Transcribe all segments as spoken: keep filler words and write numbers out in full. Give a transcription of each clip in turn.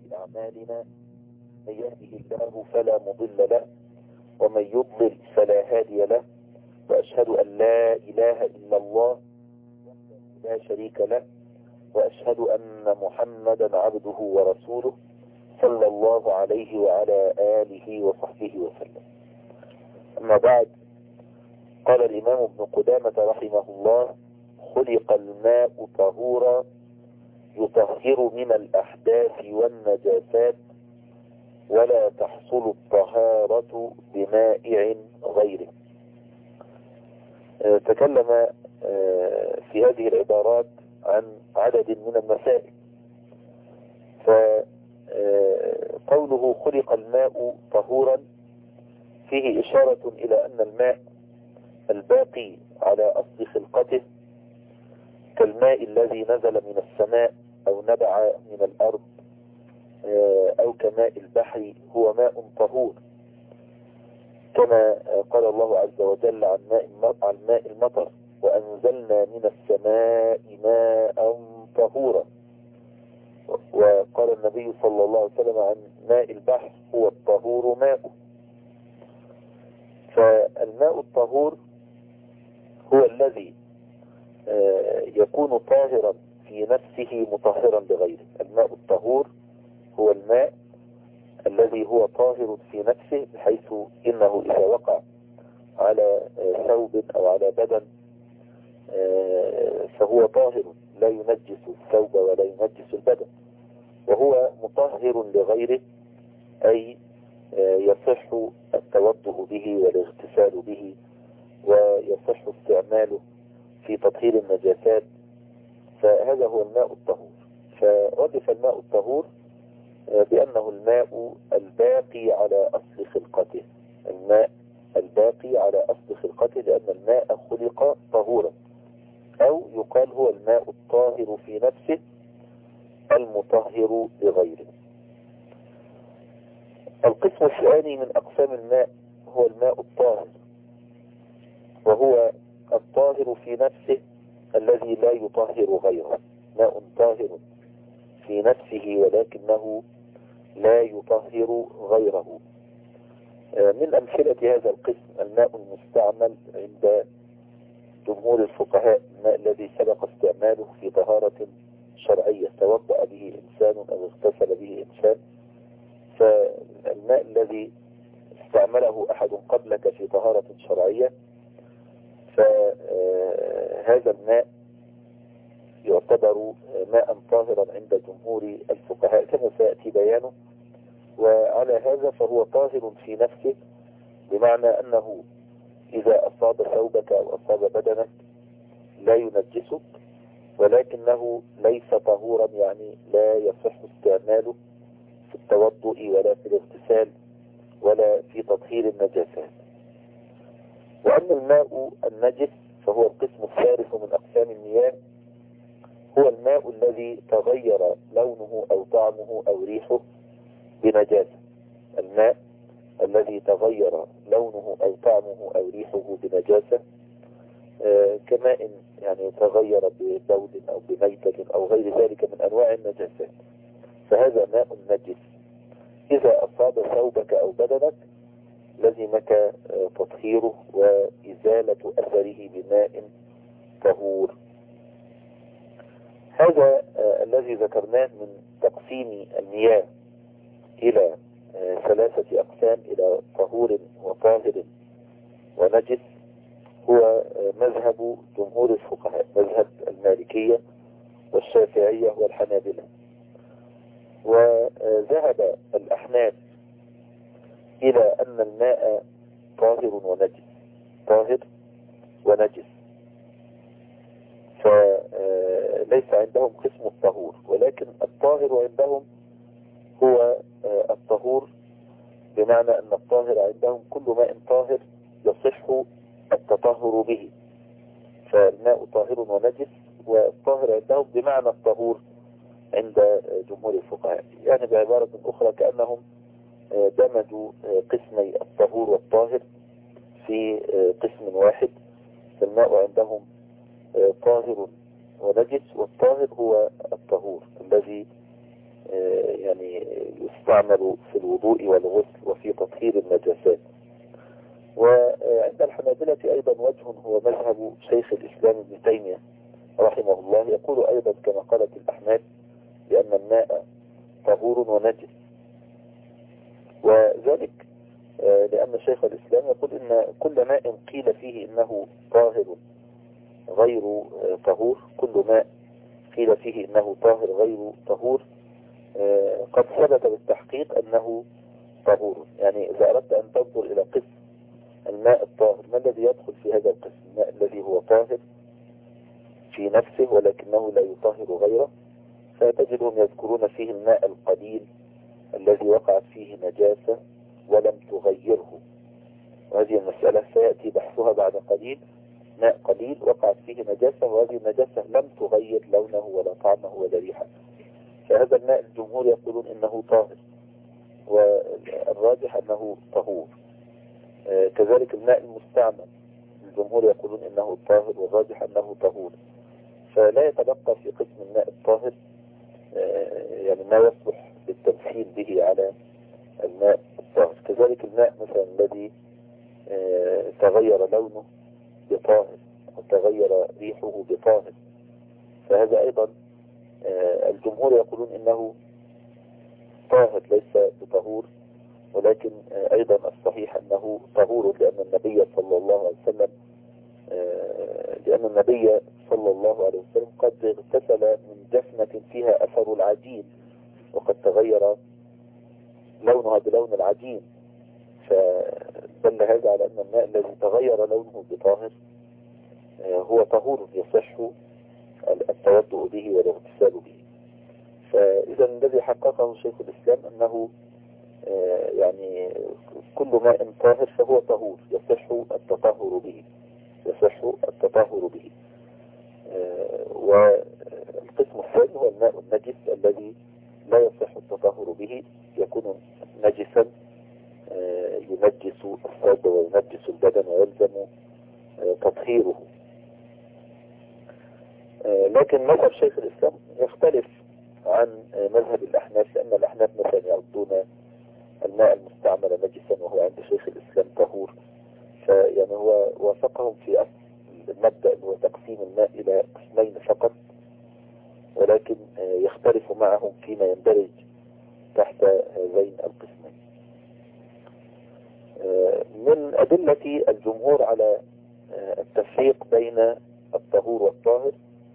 أعمالنا من يهده الله فلا مضل له ومن يضلل فلا هادي له، وأشهد أن لا إله إلا الله لا شريك له، وأشهد أن محمدا عبده ورسوله صلى الله عليه وعلى آله وصحبه وسلم. أما بعد، قال الإمام ابن قدامة رحمه الله: خلق الماء طهورا يطهر من الأحداث والنجاسات، ولا تحصل الطهارة بمائع غيره. تكلم في هذه العبارات عن عدد من المسائل، فقوله خلق الماء طهورا فيه إشارة إلى أن الماء الباقي على أصل خلقته كالماء الذي نزل من السماء أو نبع من الأرض أو كماء البحر هو ماء طهور، كما قال الله عز وجل عن ماء عن ماء المطر: وأنزلنا من السماء ماء طهورا. وقال النبي صلى الله عليه وسلم عن ماء البحر: هو الطهور ماءه. فالماء الطهور هو الذي يكون طاهرا في نفسه مطهرا لغيره. الماء الطهور هو الماء الذي هو طاهر في نفسه، بحيث إنه إذا وقع على ثوب أو على بدن فهو طاهر لا ينجس الثوب ولا ينجس البدن، وهو مطهر لغيره، أي يصح التوضؤ به والاغتسال به، ويصح استعماله في تطهير النجاسات. فهذا هو الماء الطهور. فردف الماء الطهور بأنه الماء الباقي على أصل خلقته، الماء الباقي على أصل خلقته، لأن الماء خلق طهورا، أو يقال هو الماء الطاهر في نفسه المطهر لغيره. القسم الثاني من أقسام الماء هو الماء الطاهر، وهو الطاهر في نفسه الذي لا يطهر غيره. ماء طاهر في نفسه ولكنه لا يطهر غيره. من أمثلة هذا القسم الماء المستعمل عند جمهور الفقهاء، الماء الذي سبق استعماله في طهارة شرعية توضأ به إنسان أو اغتسل به إنسان، فالماء الذي استعمله أحد قبلك في طهارة شرعية، فهذا الماء يعتبر ماء طاهرا عند جمهور الفقهاء كما سيأتي بيانه. وعلى هذا فهو طاهر في نفسه، بمعنى أنه إذا أصاب ثوبك أو أصاب بدنك لا ينجسك، ولكنه ليس طهورا، يعني لا يصح استعماله في التوضؤ ولا في الاغتسال ولا في تطهير النجاسات. وأما الماء النجس فهو القسم الثالث من أقسام المياه، هو الماء الذي تغير لونه أو طعمه أو ريحه بنجاسة. الماء الذي تغير لونه أو طعمه أو ريحه بنجاسة، آه كماء يعني تغير ببول أو بميتة أو غير ذلك من أنواع النجاسات، فهذا ماء نجس. إذا أصاب ثوبك أو بدنك لزمك آه تطهيره وإزالة أثره بماء طهور. هذا آه الذي ذكرناه من تقسيم المياه إلى آه ثلاثة أقسام، إلى طهور وطاهر ونجس، هو آه مذهب جمهور الفقهاء، مذهب المالكية والشافعية والحنابلة. وذهب الأحناف إلى أن الماء طاهر ونجس، طاهر ونجس، فليس عندهم قسم الطهور، ولكن الطاهر عندهم هو الطهور، بمعنى أن الطاهر عندهم كل ماء طاهر يصح التطهر به. فالماء طاهر ونجس، والطاهر عندهم بمعنى الطهور عند جمهور الفقهاء. يعني بعبارة أخرى كأنهم دمجوا قسمي الطهور والطاهر في قسم واحد. فالماء عندهم طاهر ونجس، والطاهر هو الطهور الذي يعني يستعمل في الوضوء والغسل وفي تطهير النجاسات. وعند الحنابلة أيضا وجه هو مذهب شيخ الإسلام ابن تيمية رحمه الله، يقول أيضا كما قالت الأحناف بأن الماء طهور ونجس، وذلك لأن شيخ الإسلام يقول إن كل ماء قيل فيه إنه طاهر غير طهور، كل ماء قيل فيه إنه طاهر غير طهور قد ثبت بالتحقيق أنه طهور. يعني إذا أردت أن تنظر إلى قسم الماء الطاهر، ما الذي يدخل في هذا القسم؟ الماء الذي هو طاهر في نفسه ولكنه لا يطهر غيره، فتجدهم يذكرون فيه الماء القليل الذي وقعت فيه نجاسة ولم تغيره، وهذه المسألة سيأتي بحثها بعد قليل. ماء قليل وقعت فيه نجاسة وهذه النجاسة لم تغير لونه ولا طعمه ولا ريحه، فهذا الماء الجمهور يقولون إنه طاهر والراجح أنه طهور. آه كذلك الماء المستعمل الجمهور يقولون إنه طاهر والراجح أنه طهور، فلا يتبقى في قسم الماء الطاهر آه يعني ما يصلح للتمثيل به على الماء الطاهر. كذلك الماء مثلا الذي آه تغير لونه بطاهر وتغير ريحه بطاهر، فهذا أيضا آه الجمهور يقولون إنه طاهر ليس بطهور، ولكن آه أيضا الصحيح أنه طهور، لأن النبي صلى الله عليه وسلم آه لأن النبي صلى الله عليه وسلم قد اغتسل من جفنة فيها أثر العجين وقد تغير لونها بلون العجين، فدل هذا على أن الماء الذي تغير لونه بطاهر آه هو طهور يصح التوضؤ به والاغتسال به. فإذا الذي حققه شيخ الإسلام أنه آه يعني كل ماء طاهر فهو طهور يصح التطهر به يصح التطهر به. آه والقسم الثاني هو الماء النجس الذي لا يصح التطهر به، يكون نجسا آه ينجس الثوب وينجس البدن ويلزم آه تطهيره. آه لكن مذهب شيخ الإسلام يختلف عن آه مذهب الأحناف، لأن الأحناف مثلا يعدون الماء المستعمل نجسا وهو عند شيخ الإسلام طهور، فيعني هو وافقهم في المبدأ اللي هو تقسيم الماء إلى قسمين فقط، ولكن آه يختلف معهم فيما يندرج تحت هذين القسمين. آه من أدلة الجمهور على آه التفريق بين الطهور والطاهر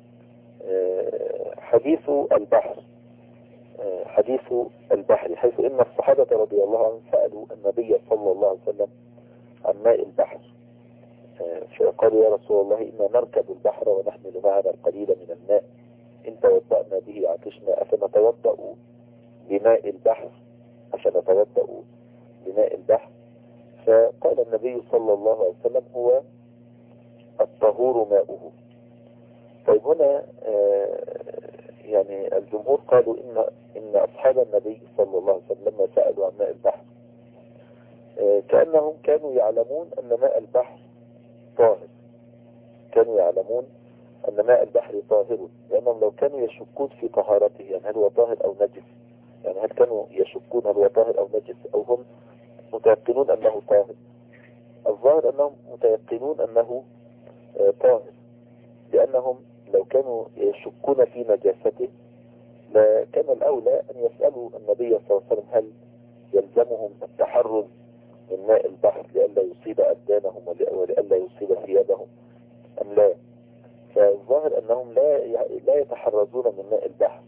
حديث البحر حديث البحر حيث إن الصحابة رضي الله عنهم سألوا النبي صلى الله عليه وسلم عن ماء البحر، فقالوا يا رسول الله إنا نركب البحر ونحمل معنا القليل من الماء، إن توضأنا به عطشنا أفنتوضأ بماء البحر أفنتوضأ بماء البحر؟ فقال النبي صلى الله عليه وسلم هو الطهور ماؤه. طيب هنا آه يعني الجمهور قالوا إن إن أصحاب النبي صلى الله عليه وسلم لما سألوا عن ماء البحر آه كأنهم كانوا يعلمون أن ماء البحر طاهر، كانوا يعلمون أن ماء البحر طاهر، لأنهم لو كانوا يشكون في طهارته يعني هل هو طاهر أو نجس، يعني هل كانوا يشكون هل هو طاهر أو نجس أو هم متيقنون أنه طاهر؟ الظاهر أنهم متيقنون أنه آه طاهر، لأنهم لو كانوا يشكون في نجاسته لكان الأولى أن يسألوا النبي صلى الله عليه وسلم هل يلزمهم التحرز من ماء البحر لئلا يصيب أبدانهم ولئلا يصيب ثيابهم أم لا. فالظاهر أنهم لا لا يتحرزون من ماء البحر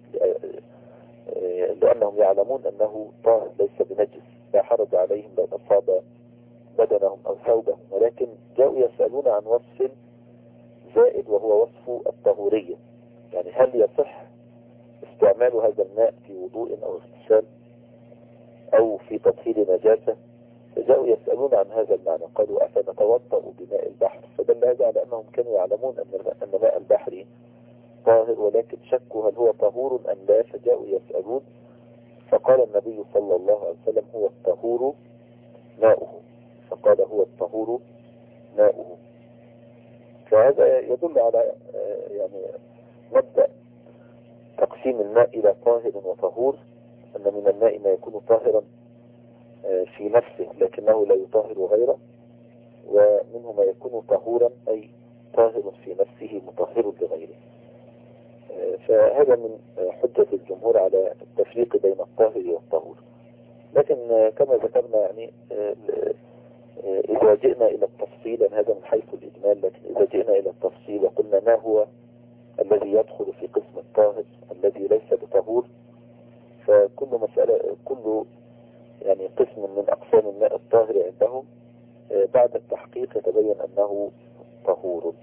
لأنهم يعلمون أنه طاهر ليس بنجس، لا حرج عليهم لو أصاب بدنهم أو ثوبهم، ولكن جاءوا يسألون عن وصف زائد وهو وصف الطهورية، يعني هل يصح استعمال هذا الماء في وضوء أو اغتسال أو في تطهير نجاسة؟ فجاءوا يسألون عن هذا المعنى، قالوا أفنتوضأ بماء البحر؟ فدل هذا على أنهم كانوا يعلمون أن ماء البحر طاهر، ولكن شكوا هل هو طهور أم لا، فجاءوا يسألون، فقال النبي صلى الله عليه وسلم هو الطهور ماؤه، فقال هو الطهور ماؤه. فهذا يدل على يعني مبدأ تقسيم الماء إلى طاهر وطهور، أن من الماء ما يكون طاهرا في نفسه لكنه لا يطهر غيره، ومنه ما يكون طهورا أي طاهر في نفسه مطهر لغيره. فهذا من حجة الجمهور على التفريق بين الطاهر والطهور. لكن كما ذكرنا يعني إذا جئنا إلى التفصيل، هذا من حيث الإجمال، لكن إذا جئنا إلى التفصيل وقلنا ما هو الذي يدخل في قسم الطاهر الذي ليس بطهور، فكل مسألة كل يعني قسم من أقسام الماء الطاهر عندهم بعد التحقيق يتبين أنه طهور.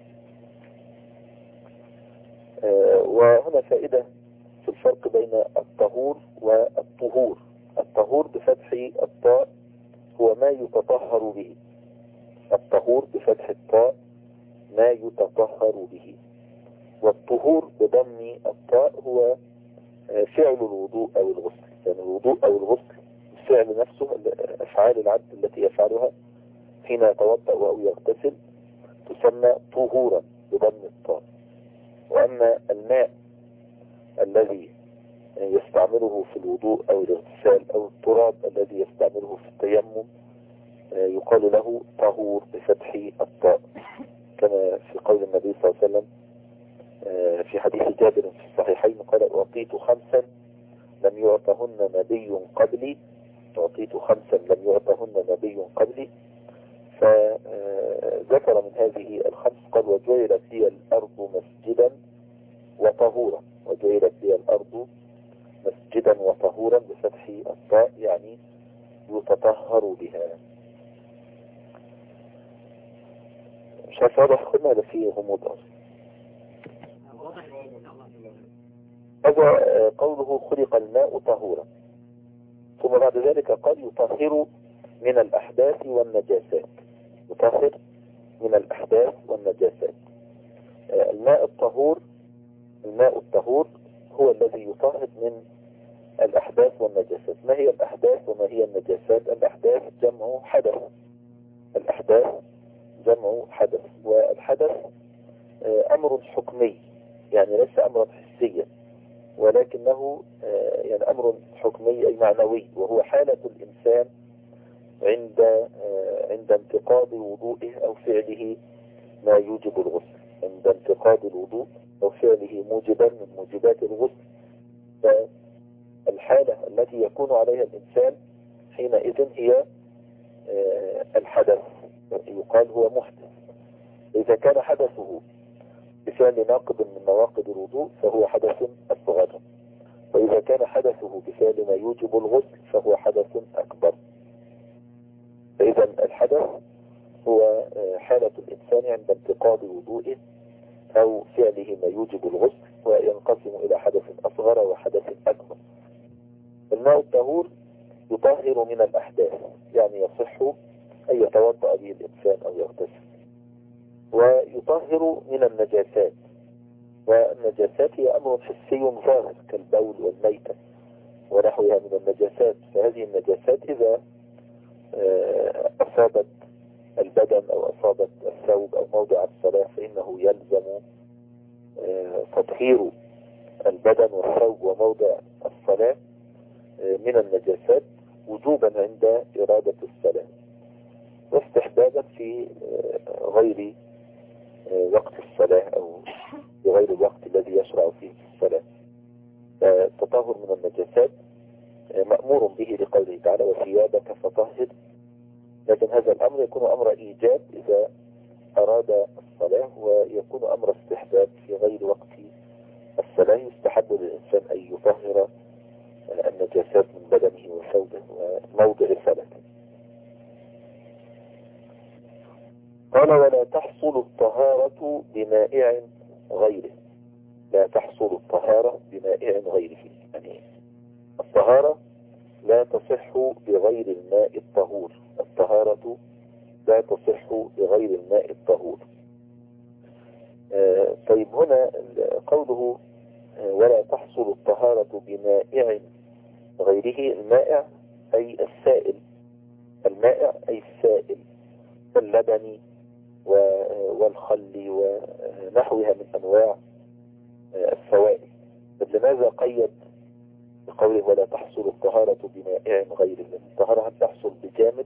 وهنا فائدة في الفرق بين الطهور والطهور. الطهور بفتح الطاء هو ما يتطهر به، الطهور بفتح الطاء ما يتطهر به، والطهور بضم الطاء هو فعل الوضوء أو الغسل. يعني الوضوء أو الغسل الفعل نفسه، أفعال العبد التي يفعلها حين يتوضأ أو يغتسل تسمى طهورا بضم الطاء. وأما الماء الذي يستعمله في الوضوء أو الاغتسال أو التراب الذي يستعمله في التيمم يقال له طهور بفتح الطاء، كما في قول النبي صلى الله عليه وسلم في حديث جابر في الصحيحين قال: أعطيت خمسا لم يعطهن نبي قبلي، أعطيت خمسا لم يعطهن نبي قبلي. فذكر من هذه الخمس قال: وجعلت لي الأرض مسجدا وطهورا، وجعلت لي الأرض مسجدا وطهورا بفتح الطاء، يعني يتطهر بها. مش عارف واضح خدنا ولا فيه غموض أصلا؟ هذا قوله خلق الماء طهورا، ثم بعد ذلك قال يطهر من الأحداث والنجاسات، يطهر من الأحداث والنجاسات. الماء الطهور الماء الطهور هو الذي يطهر من الأحداث والنجاسات. ما هي الأحداث وما هي النجاسات؟ الأحداث جمع حدث، الأحداث جمع حدث، والحدث أمر حكمي يعني ليس أمرا حسيا، ولكنه يعني أمر حكمي أي معنوي، وهو حالة الإنسان عند عند انتقاض وضوئه أو فعله ما يوجب الغسل، عند انتقاض الوضوء أو فعله موجبا من موجبات الغسل. فالحالة التي يكون عليها الإنسان حينئذ هي الحدث، يقال هو محدث. إذا كان حدثه بفعل ناقض من نواقض الوضوء فهو حدث أصغر، وإذا كان حدثه بفعل ما يوجب الغسل فهو حدث أكبر. فإذا الحدث هو حالة الإنسان عند انتقاض وضوئه أو فعله ما يوجب الغسل، وينقسم إلى حدث أصغر وحدث أكبر. الماء الطهور يطهر من الأحداث، يعني يصح أن يتوضأ به الإنسان أو يغتسل، ويطهر من النجاسات، والنجاسات هي أمر حسي ظاهر كالبول والميتة ونحوها من النجاسات. فهذه النجاسات إذا أصابت البدن أو أصابت الثوب أو موضع الصلاة فإنه يلزم تطهير البدن والثوب وموضع الصلاة من النجاسات وجوبا عند إرادة الصلاة، واستحبابا في غير وقت الصلاة أو في غير الوقت الذي يشرع فيه الصلاة. التطهر من النجاسات مأمور به لقوله تعالى: وثيابك فطهر. لكن هذا الأمر يكون أمر إيجاب إذا أراد الصلاة، ويكون أمر استحباب في غير وقت الصلاة. يستحب للإنسان أن يطهر النجاسات من بدنه وثوبه وموضع صلاته. قال: ولا تحصل الطهارة بمائع غيره. لا تحصل الطهارة بمائع غيره، يعني الطهارة لا تصح بغير الماء الطهور، الطهارة لا تصح بغير الماء الطهور. آه طيب هنا قوله آه ولا تحصل الطهارة بمائع غيره، المائع أي السائل، المائع أي السائل كاللبن والخل ونحوها من أنواع السوائل. لماذا قيد بقوله ولا تحصل الطهارة بمائع غير الماء. الطهارة هل تحصل بجامد؟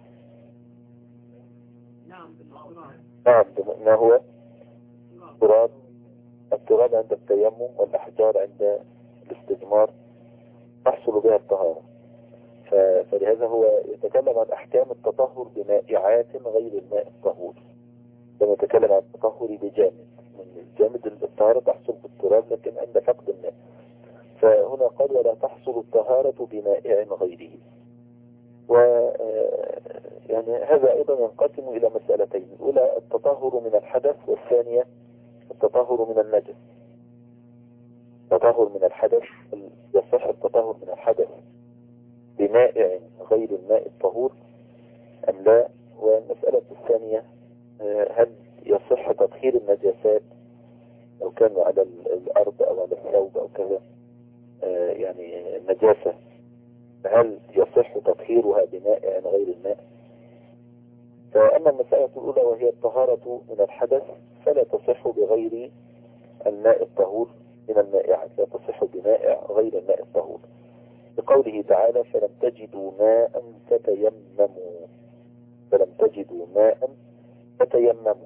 نعم نعم. ما هو التراب؟ التراب عند التيمم، والأحجار عند الاستجمار تحصل بها الطهارة. فلهذا هو يتكلم عن أحكام التطهر بمائعات غير الماء الطهور، لما يتكلم عن التطهر بجامد. الجامد الطهارة تحصل بالتراب لكن عند فقد الماء. فهنا قال ولا تحصل الطهارة بمائع غيره. و يعني هذا أيضا ينقسم إلى مسألتين: الأولى التطهر من الحدث، والثانية التطهر من النجس. التطهر من الحدث، يصح التطهر من الحدث بمائع غير الماء الطهور أم لا؟ والمسألة الثانية هل يصح تطهير النجاسات لو كانوا على الأرض أو على الثوب أو كذا، يعني نجاسة، هل يصح تطهيرها بمائع غير الماء؟ فأما المسألة الأولى وهي الطهارة من الحدث فلا تصح بغير الماء الطهور من المائعات، لا تصح بمائع غير الماء الطهور، بقوله تعالى فلم تجدوا ماء فتيمموا. فلم تجدوا ماء فتيمموا.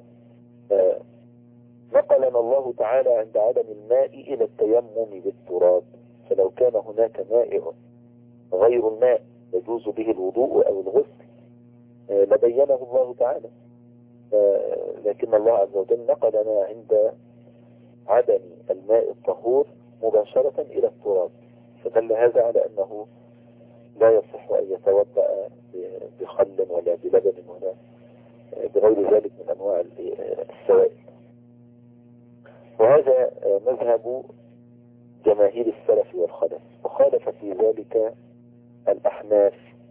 نقلنا الله تعالى عند عدم الماء إلى التيمم بالتراب، فلو كان هناك مائع غير الماء يجوز به الوضوء أو الغسل لبينه الله تعالى، لكن الله عز وجل نقلنا عند عدم الماء الطهور مباشرة إلى التراب، فدل هذا على أنه لا يصح أن يتوضأ بخل ولا بلبن ولا بغير ذلك من أنواع السوائل. وهذا مذهب جماهير السلف والخلف، وخالف في ذلك الأحناف،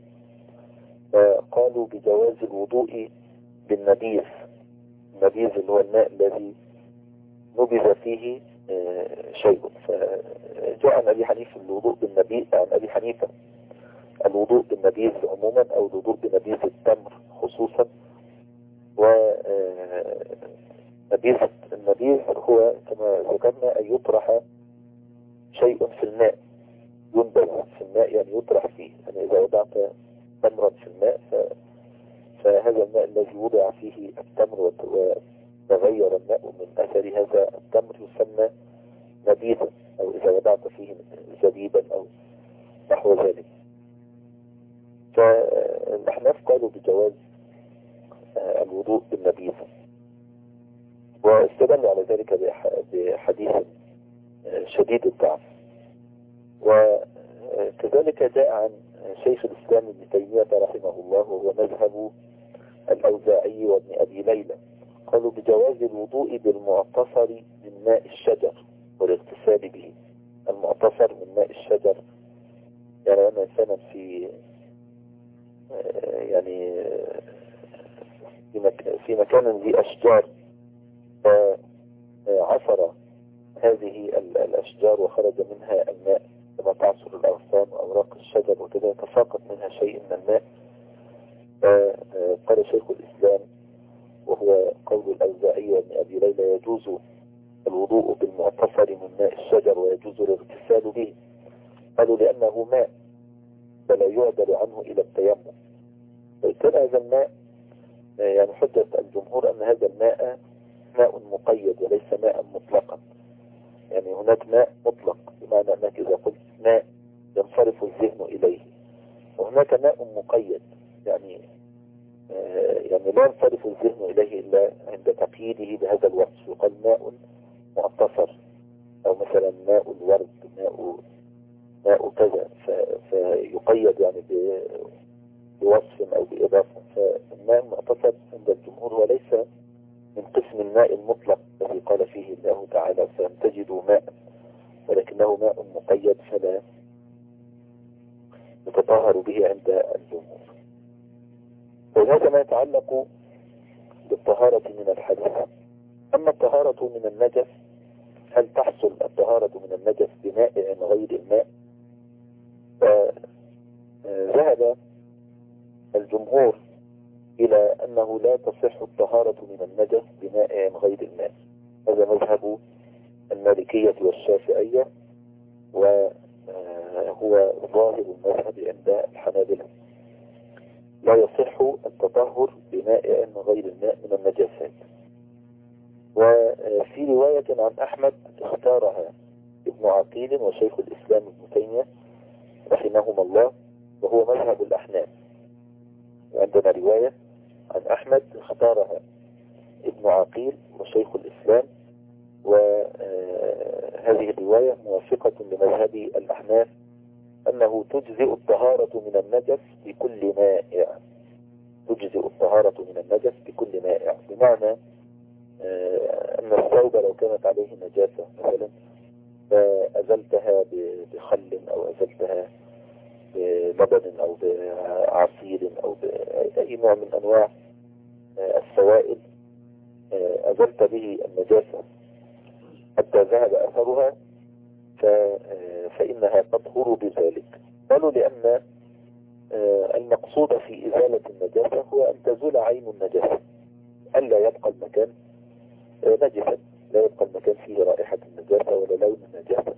قالوا بجواز الوضوء بالنبيذ. النبيذ اللي هو الماء الذي نبذ فيه شيء. فجاء عن أبي حنيفة الوضوء بالنبيذ، عن أبي حنيفة الوضوء بالنبيذ عموما أو الوضوء بنبيذ التمر خصوصا. ونبيذ النبيذ هو كما ذكرنا أن يطرح شيء في الماء، ينبذ في الماء يعني يطرح فيه. يعني إذا وضعت تمرا في الماء فهذا الماء الذي وضع فيه التمر وتغير الماء من أثر هذا التمر يسمى نبيذا، أو إذا وضعت فيه زبيبا أو نحو ذلك. فالأحناف قالوا بجواز الوضوء بالنبيذ، واستدلوا على ذلك بحديث شديد الضعف. وكذلك جاء عن شيخ الإسلام ابن تيمية رحمه الله وهو مذهب الأوزاعي وابن أبي ليلى، قالوا بجواز الوضوء بالمعتصر من ماء الشجر والاغتسال به. المعتصر من ماء الشجر يعني أنا إنسانا في يعني في مكان ذي أشجار فعصر هذه الأشجار وخرج منها الماء كما تعصر الأغصان وأوراق الشجر وكذا، يتساقط منها شيء من الماء. قال شيخ الإسلام وهو قول الأوزاعي وابن أبي ليلى يجوز الوضوء بالمعتصر من ماء الشجر ويجوز الاغتسال به. قالوا لأنه ماء فلا يعدل عنه إلى التيمم. وكان هذا الماء يعني حجة الجمهور أن هذا الماء ماء مقيد وليس ماء مطلقا. يعني هناك ماء مطلق بمعنى أنك إذا قلت ماء ينصرف الذهن إليه، وهناك ماء مقيد يعني يعني لا ينصرف الذهن إليه إلا عند تقييده بهذا الوصف، يقال ماء معتصر، أو مثلا ماء الورد، ماء ماء كذا، فيقيد يعني بوصف أو بإضافة. فالماء المعتصر عند الجمهور وليس من قسم الماء المطلق الذي قال فيه الله تعالى فلم تجدوا ماء، ولكنه ماء مقيد فلا يتطهر به عند الجمهور. وهذا ما يتعلق بالطهارة من الحدث. أما الطهارة من النجس هل تحصل الطهارة من النجس بمائع غير الماء؟ فذهب الجمهور إلى أنه لا تصح الطهارة من النجس بمائع غير الماء. هذا مذهب المالكية والشافعية، وهو هو ظاهر المذهب عند الحنابلة. لا يصح التطهر بماء غير الماء من النجاسات. وفي رواية عن أحمد اختارها ابن عقيل وشيخ الإسلام ابن تيمية رحمهما الله، وهو مذهب الأحناف. وعندنا رواية عن أحمد اختارها ابن عقيل وشيخ الإسلام، وهذه الرواية موافقة لمذهب الأحناف أنه تجزئ الطهارة من النجس بكل مائع. تجزئ الطهارة من النجس بكل مائع، بمعنى أن الثوب لو كانت عليه نجاسة مثلا فأزلتها بخل أو أزلتها بلبن أو بعصير أو بأي نوع من أنواع السوائل، أزلت به النجاسة حتى ذهب أثرها فإنها تطهر بذلك. قالوا لأن المقصود في إزالة النجاسة هو أن تزول عين النجاسة، ألا يبقى المكان نجسا، لا يبقى المكان فيه رائحة النجاسة ولا لون النجاسة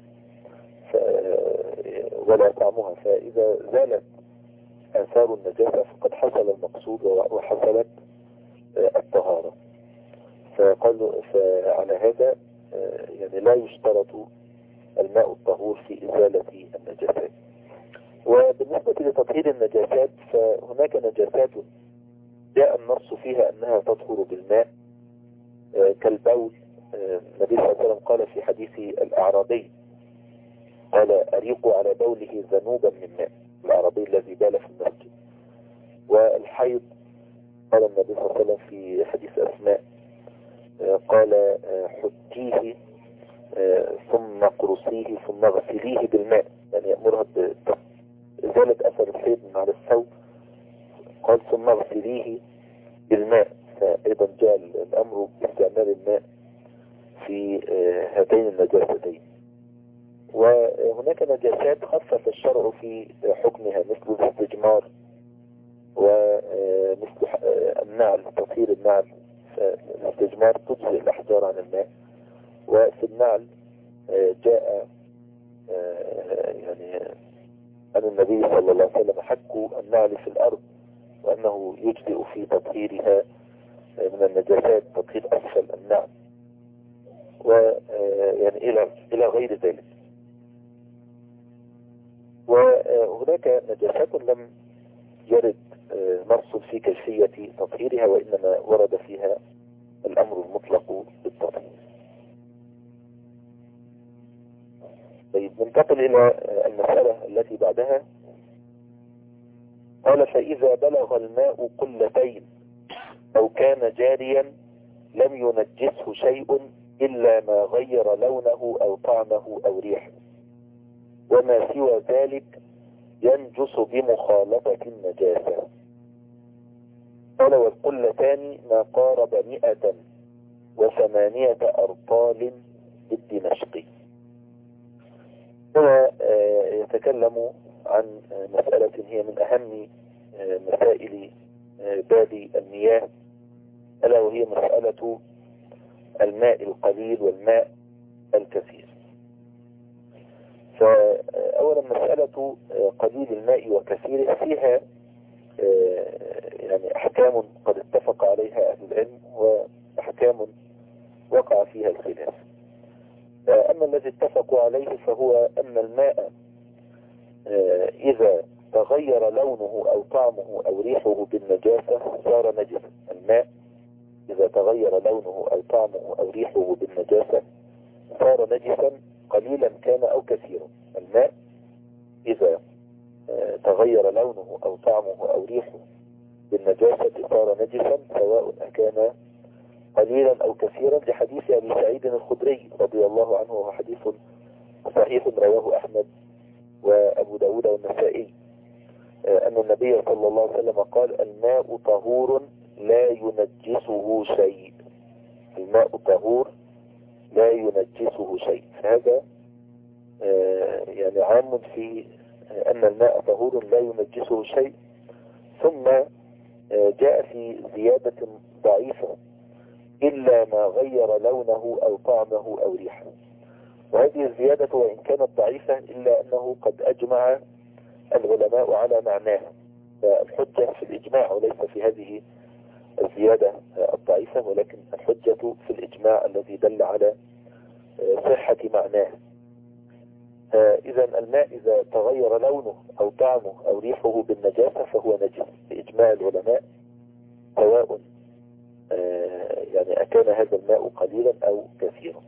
ولا طعمها. فإذا زالت آثار النجاسة فقد حصل المقصود وحصلت الطهارة. فقالوا فعلى هذا يعني لا يشترط الماء الطهور في إزالة النجاسات. وبالنسبة لتطهير النجاسات فهناك نجاسات جاء النص فيها أنها تطهر بالماء كالبول. النبي صلى الله عليه وسلم قال في حديث الأعرابي قال أريقوا على بوله ذنوبا من ماء، الأعرابي الذي بال في المسجد. والحيض قال النبي صلى الله عليه وسلم في حديث أسماء قال حجيه ثم قرصيه ثم اغسليه بالماء، يعني يأمرها بإزالة أثر الحيض من على الثوب، قال ثم اغسليه بالماء. فأيضا جاء الأمر باستعمال الماء في هاتين النجاستين. وهناك نجاسات خفف الشرع في حكمها مثل الاستجمار ومثل النعل، تطهير النعل. فالاستجمار تجزئ الأحجار عن الماء، وفي النعل جاء يعني أن النبي صلى الله عليه وسلم حكوا النعل في الأرض وأنه يجزئ في تطهيرها من النجاسات تطهير أسفل النعل، ويعني إلى إلى غير ذلك. وهناك نجاسات لم يرد نص في كيفية تطهيرها، وإنما ورد فيها الأمر المطلق بالتطهير. طيب ننتقل إلى المسألة التي بعدها. قال فإذا بلغ الماء قلتين أو كان جاريا لم ينجسه شيء إلا ما غير لونه أو طعمه أو ريحه، وما سوى ذلك ينجس بمخالطة النجاسة. قال والقلتان ما قارب مئة وثمانية أرطال بالدمشقي. هنا يتكلم عن مسألة هي من أهم مسائل باب المياه، ألا وهي مسألة الماء القليل والماء الكثير. فأولا مسألة قليل الماء وكثيره فيها يعني أحكام قد اتفق عليها أهل العلم وأحكام وقع فيها الخلاف. أما الذي اتفقوا عليه فهو أن الماء إذا تغير لونه أو طعمه أو ريحه بالنجاسة صار نجسا. الماء إذا تغير لونه أو طعمه أو ريحه بالنجاسة صار نجسا قليلا كان أو كثيرا. الماء إذا تغير لونه أو طعمه أو ريحه بالنجاسة صار نجسا سواء أكان قليلا أو كثيرا، لحديث أبي سعيد الخدري رضي الله عنه، وهو حديث صحيح رواه أحمد وأبو داود والنسائي، أن النبي صلى الله عليه وسلم قال الماء طهور لا ينجسه شيء. الماء طهور لا ينجسه شيء. فهذا يعني عام في أن الماء طهور لا ينجسه شيء. ثم جاء في زيادة ضعيفة إلا ما غير لونه أو طعمه أو ريحه. وهذه الزيادة وإن كانت ضعيفة إلا أنه قد أجمع العلماء على معناها، فالحجة في الإجماع وليس في هذه الزيادة الضعيفة، ولكن الحجة في الإجماع الذي دل على صحة معناه. إذا الماء إذا تغير لونه أو طعمه أو ريحه بالنجاسة فهو نجس بإجماع العلماء، سواء يعني أكان هذا الماء قليلا أو كثيرا.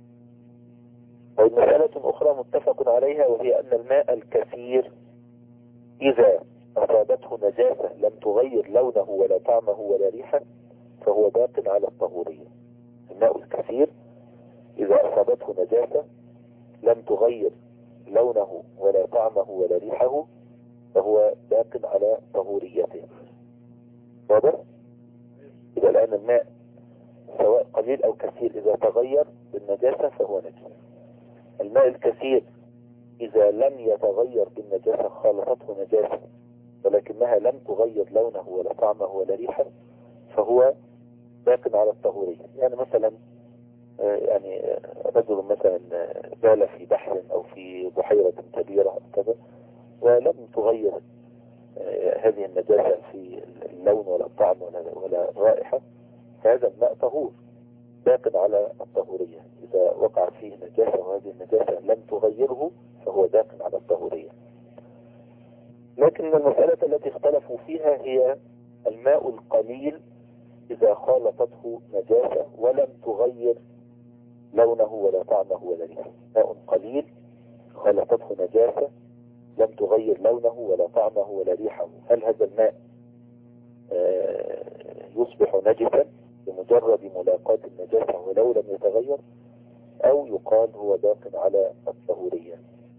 ومسألة أخرى متفق عليها، وهي أن الماء الكثير إذا أصابته نجاسة لم تغير لونه ولا طعمه ولا ريحه فهو باق على الطهورية. الماء الكثير إذا أصابته نجاسة لم تغير لونه ولا طعمه ولا ريحه فهو باق على طهوريته. واضح؟ إذا الآن الماء سواء قليل أو كثير إذا تغير بالنجاسة فهو نجس. الماء الكثير إذا لم يتغير بالنجاسة خالطته نجاسة ولكنها لم تغير لونه ولا طعمه ولا ريحه فهو باق على الطهورية. يعني مثلا يعني رجل مثلا بال في بحر أو في بحيرة كبيرة أو كذا ولم تغير هذه النجاسة في اللون ولا الطعم ولا, ولا الرائحة، فهذا الماء طهور باق على الطهورية. إذا وقع فيه نجاسة وهذه النجاسة لم تغيره فهو باق على الطهورية. لكن المسألة التي اختلفوا فيها هي الماء القليل إذا خالطته نجاسة ولم تغير لونه ولا طعمه ولا ريحه. ماء قليل خالطته نجاسة لم تغير لونه ولا طعمه ولا ريحه، هل هذا الماء يصبح نجسا بمجرد ملاقاة النجاسة ولو لم يتغير، أو يقال هو باق على الطهورية؟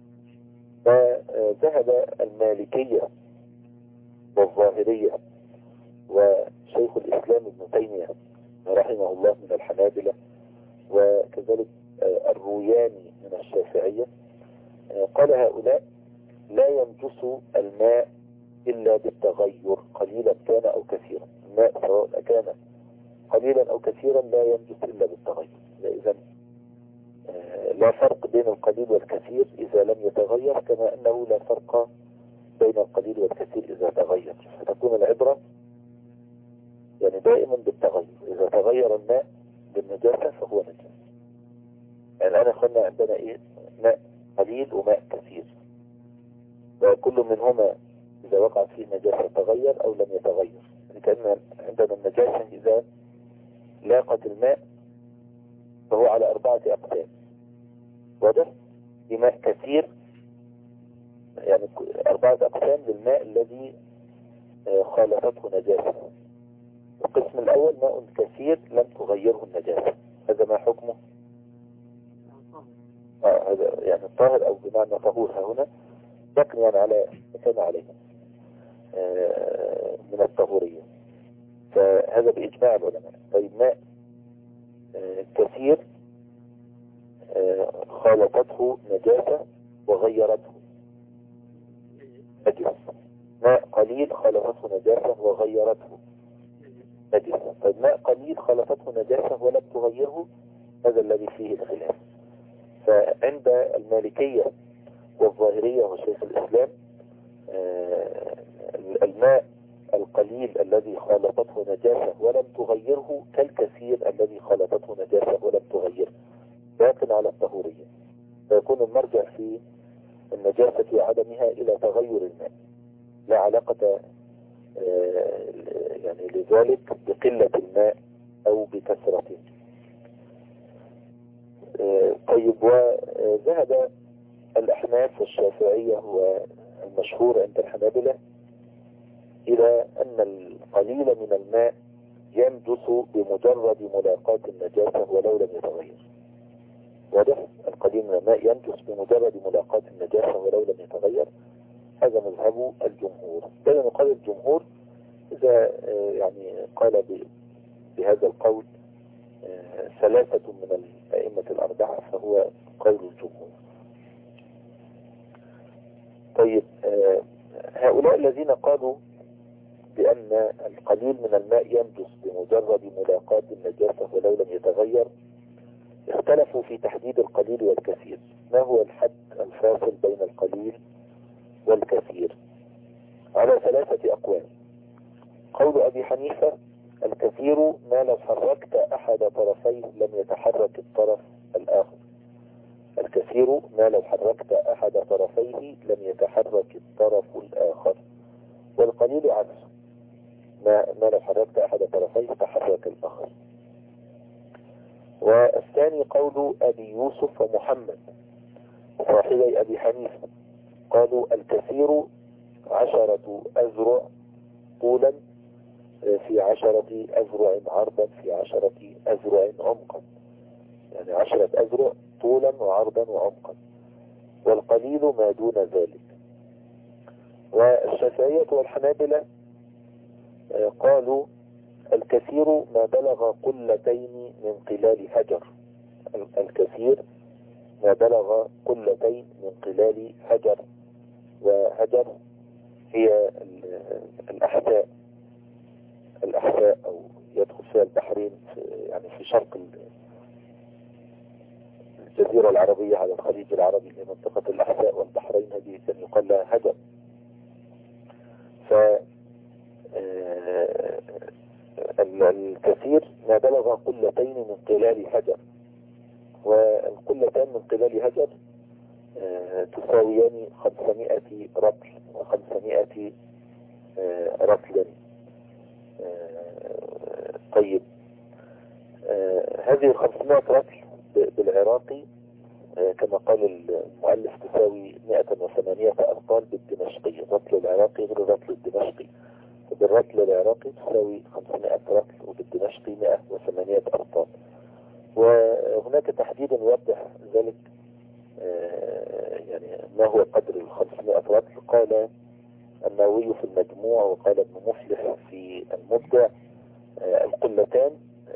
فذهب المالكية والظاهرية وشيخ الإسلام ابن تيمية رحمه الله من الحنابلة، وكذلك الروياني من الشافعية، قال هؤلاء لا ينجس الماء إلا بالتغير قليلا كان أو كثيرا. الماء سواء كان قليلا أو كثيرا لا ينجس إلا بالتغير. إذن لا فرق بين القليل والكثير إذا لم يتغير، كما أنه لا فرق بين القليل والكثير إذا تغير، فتكون العبرة يعني دائما بالتغير. إذا تغير الماء بالنجاسة فهو نجس. يعني الآن أخذنا عندنا إيه؟ ماء قليل وماء كثير، وكل منهما إذا وقع فيه نجاسة تغير أو لم يتغير. يعني كأن عندنا النجاسة إذا لاقت الماء فهو على أربعة أقسام. واضح؟ بماء كثير يعني أربعة أقسام للماء الذي خالطته نجاسة. القسم الأول ماء كثير لم تغيره النجاسة، هذا ما حكمه؟ آه هذا يعني الطاهر أو بمعنى طهور هنا يقني يعني على كان عليه آه من الطهورية، فهذا بإجماع العلماء. طيب ماء آه كثير آه خالطته نجاسة وغيرته نجس. ماء قليل خالطته نجاسة وغيرته نجس. طيب ماء قليل خالطته نجاسة ولم تغيره، هذا الذي فيه الخلاف. فعند المالكية والظاهرية وشيخ الإسلام آه الماء القليل الذي خالطته نجاسة ولم تغيره كالكثير الذي خالطته نجاسة ولم تغيره، باق على الطهورية. فيكون المرجع في النجاسة وعدمها إلى تغير الماء، لا علاقة آه يعني لذلك بقلة الماء أو بكثرته. آه طيب، وذهب الأحناف والشافعية والمشهور عند الحنابلة إلى أن القليل من الماء ينجس بمجرد ملاقاة النجاسة ولو لم يتغير. واضح؟ القليل من الماء ينجس بمجرد ملاقاة النجاسة ولو لم يتغير، هذا مذهب الجمهور. بينما قال الجمهور إذا يعني قال بهذا القول ثلاثة من الأئمة الأربعة فهو قول الجمهور. طيب، هؤلاء الذين قالوا بأن القليل من الماء ينجس بمجرد ملاقاة النجاسة ولو لم يتغير اختلفوا في تحديد القليل والكثير. ما هو الحد الفاصل بين القليل والكثير؟ على ثلاثة أقوال. قول أبي حنيفة: الكثير ما لو حركت أحد طرفيه لم يتحرك الطرف الآخر. الكثير ما لو حركت أحد طرفيه لم يتحرك الطرف الآخر. والقليل عكسه، ما, ما لو حركت أحد طرفيه تحرك الآخر. والثاني قول أبي يوسف ومحمد صاحبي أبي حنيفة، قالوا: الكثير عشرة أذرع طولا في عشرة أذرع عرضا في عشرة أذرع عمقا، يعني عشرة أذرع طولا وعرضا وعمقا. والقليل ما دون ذلك. والشافعية والحنابلة قالوا: الكثير ما بلغ قلتين من قلال حجر. الكثير ما بلغ قلتين من قلال حجر. وحجر هي الأحساء الأحساء أو يدخل فيها البحرين في يعني في شرق الجزيرة العربية على الخليج العربي، هي منطقة الأحساء والبحرين، هذه كان يقال لها حجر. ف الكثير ما بلغ قلتين من قلال حجر. والقلتان من قلال حجر تساويان خمسمائة رطل وخمسمائة رطل. طيب، هذه الخمسمائة رطل بالعراقي كما قال المؤلف تساوي مائة وثمانية أرطال بالدمشقي. الرطل العراقي غير الرطل الدمشقي. بالرطل العراقي تساوي خمسمائة رطل وبالدمشقي مائة وثمانية أرطال. وهناك تحديد يوضح ذلك، يعني ما هو قدر ال خمسمائة رطل. قال النووي في المجموع وقال ابن مفلح في المبدع: القلتان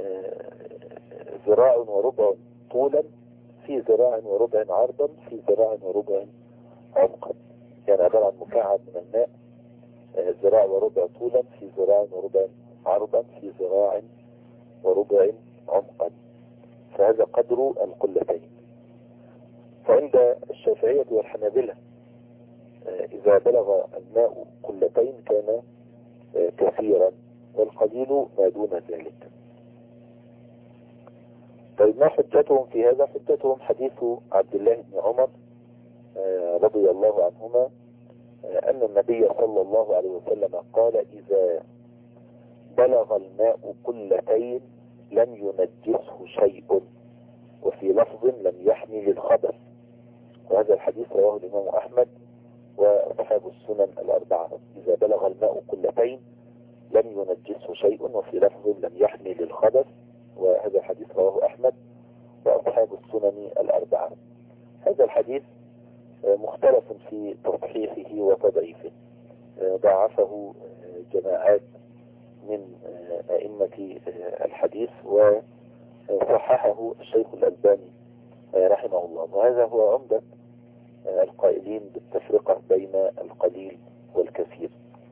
ذراع وربع طولا في ذراع وربع عرضا في ذراع وربع عمقا، يعني عبارة عن مكعب من الماء، ذراع وربع طولا في ذراع وربع عرضا في ذراع وربع عمقا. فهذا قدر القلتين. فعند الشافعية والحنابلة إذا بلغ الماء قلتين كان كثيرا، والقليل ما دون ذلك. طيب، ما حجتهم في هذا؟ حجتهم حديث عبد الله بن عمر رضي الله عنهما أن النبي صلى الله عليه وسلم قال: إذا بلغ الماء قلتين لم ينجسه شيء، وفي لفظ لم يحمل الخبث. وهذا الحديث رواه الإمام أحمد وأصحاب السنن الأربعة. إذا بلغ الماء قلتين لم ينجسه شيء، وفي لفظ لم يحمل الخبث. وهذا الحديث رواه أحمد وأصحاب السنن الأربعة. هذا الحديث مختلف في تصحيحه وتضعيفه. ضعفه جماعات من أئمة الحديث وصححه الشيخ الألباني رحمه الله. وهذا هو عمدة القائلين بالتفرقة بين القليل والكثير.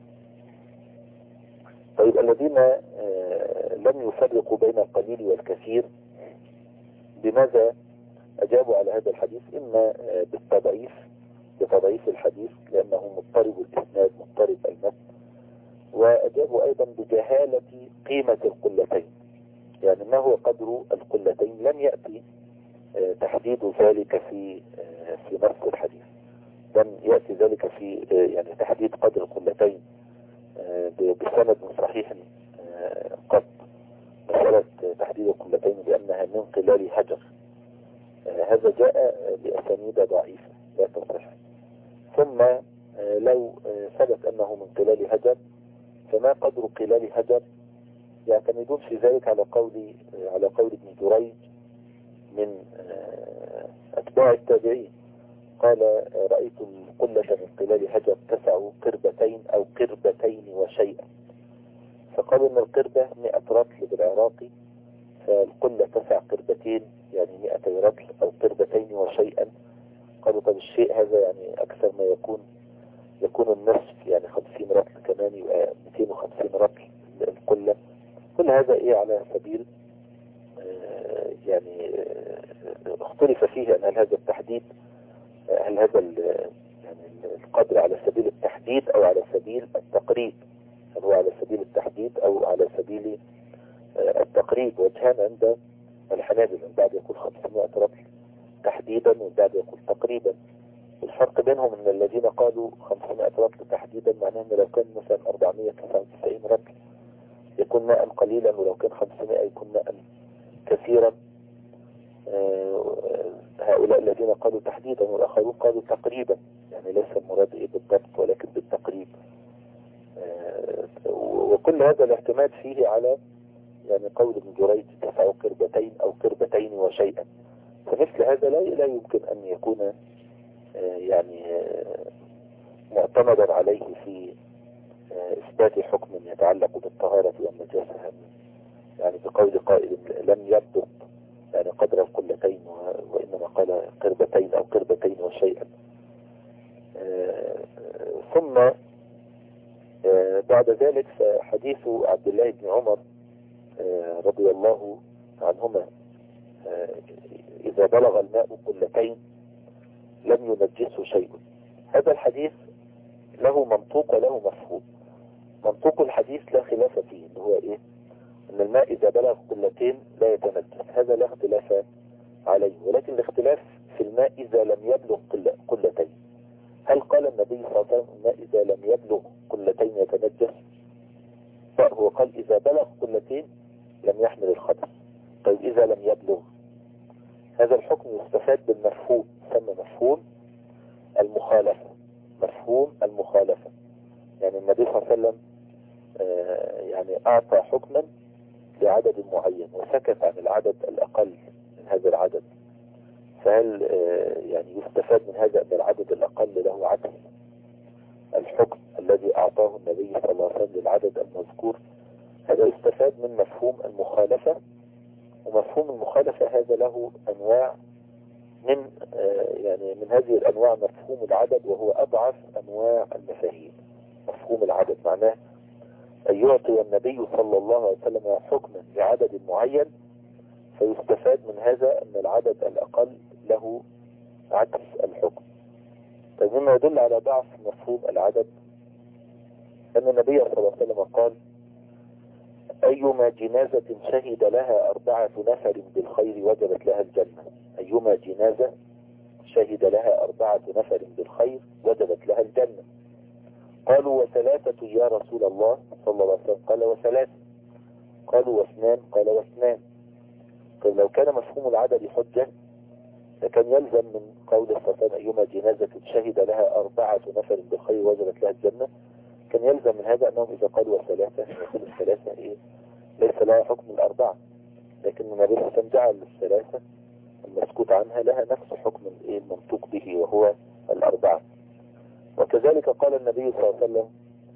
طيب، الذين لم يفرقوا بين القليل والكثير بماذا أجابوا على هذا الحديث؟ إما بالتضعيف بتضعيف الحديث لأنه مضطرب الإسناد مضطرب المتن، وأجابوا أيضا بجهالة قيمة القلتين، يعني ما هو قدر القلتين لم يأتي تحديد ذلك في في نص الحديث. لم يأتي ذلك في يعني تحديد قدر القلتين بسند صحيح قط. مسألة تحديد القلتين بأنها من قلال حجر، هذا جاء بأسانيد ضعيفة لا تصح. ثم لو ثبت أنه من قلال حجر فما قدر قلال حجر؟ يعتمدون في ذلك على قول على قول ابن جريج من أتباع التابعين، قال: رأيت القلة من قلال حجر تسع قربتين أو قربتين وشيئا. فقالوا أن القربة مئة رطل بالعراقي، فالقلة تسع قربتين يعني مئتي رطل أو قربتين وشيئا. قالوا: طب الشيء هذا يعني أكثر ما يكون يكون النصف، يعني خمسين رطل كمان يبقى مئتين وخمسين رطل القلة. كل هذا إيه على سبيل آه يعني آه اختلف فيه أن هل هذا التحديد، هل هذا يعني القدر على سبيل التحديد أو على سبيل التقريب، هل هو على سبيل التحديد أو على سبيل التقريب. وجهان عند الحنابلة، البعض يقول خمسمائة رطل تحديدا والبعض يقول تقريبا. الفرق بينهم ان الذين قالوا خمسمائة رطل تحديدا معناه ان لو كان مثلا أربعمائة وتسعة وتسعين رطل يكون ماء قليلا، ولو كان خمسمائة يكون ماء كثيرا. هؤلاء الذين قالوا تحديدا، والاخرون قالوا تقريبا، يعني ليس المراد ايه بالضبط ولكن بالتقريب. وكل هذا الاعتماد فيه على يعني قول ابن جريج تسع قربتين او قربتين وشيئا. فمثل هذا لا لا يمكن ان يكون يعني معتمدا عليه في اثبات حكم يتعلق بالطهارة والنجاسة، يعني بقول قائل لم يضبط يعني قدر القلتين وانما قال قربتين او قربتين وشيئا. ثم بعد ذلك فحديث عبد الله بن عمر رضي الله عنهما إذا بلغ الماء قلتين لم ينجسه شيء. هذا الحديث له منطوق وله مفهوم. منطوق الحديث لا خلاف فيه، اللي هو ايه؟ ان الماء اذا بلغ قلتين لا يتنجس، هذا لا اختلاف عليه. ولكن الاختلاف في الماء اذا لم يبلغ قلتين. هل قال النبي صلى الله عليه وسلم الماء اذا لم يبلغ قلتين يتنجس؟ لا، هو قال اذا بلغ قلتين لم يحمل الخبث. طيب اذا لم يبلغ، هذا الحكم يستفاد بالمفهوم، يسمى مفهوم المخالفة. مفهوم المخالفة يعني النبي صلى الله عليه وسلم آه يعني اعطى حكما لعدد معين وسكت عن العدد الاقل من هذا العدد. فهل آه يعني يستفاد من هذا ان العدد الاقل له عكس الحكم الذي اعطاه النبي صلى الله عليه وسلم للعدد المذكور؟ هذا يستفاد من مفهوم المخالفة. ومفهوم المخالفة هذا له انواع، من آه يعني من هذه الانواع مفهوم العدد، وهو اضعف انواع المفاهيم. مفهوم العدد معناه ان يعطي النبي صلى الله عليه وسلم حكما لعدد معين، فيستفاد من هذا ان العدد الاقل له عكس الحكم. طيب مما يدل على ضعف مفهوم العدد ان النبي صلى الله عليه وسلم قال ايما جنازة شهد لها اربعة نفر بالخير وجبت لها الجنة. ايما جنازة شهد لها اربعة نفر بالخير وجبت لها الجنة. قالوا وثلاثة يا رسول الله صلى الله عليه وسلم؟ قال وثلاثة. قالوا واثنان؟ قال واثنان. طيب لو كان مفهوم العدد حجة لكان يلزم من قول صلى الله عليه وسلم ايما جنازة شهد لها اربعة نفر بالخير وجبت لها الجنة، كان يلزم من هذا انهم اذا قالوا وثلاثة يقول الثلاثة ايه؟ ليس لها حكم الاربعة، لكن النبي صلى الله عليه وسلم جعل الثلاثة المسكوت عنها لها نفس حكم الايه المنطوق به وهو الاربعة. وكذلك قال النبي صلى الله عليه وسلم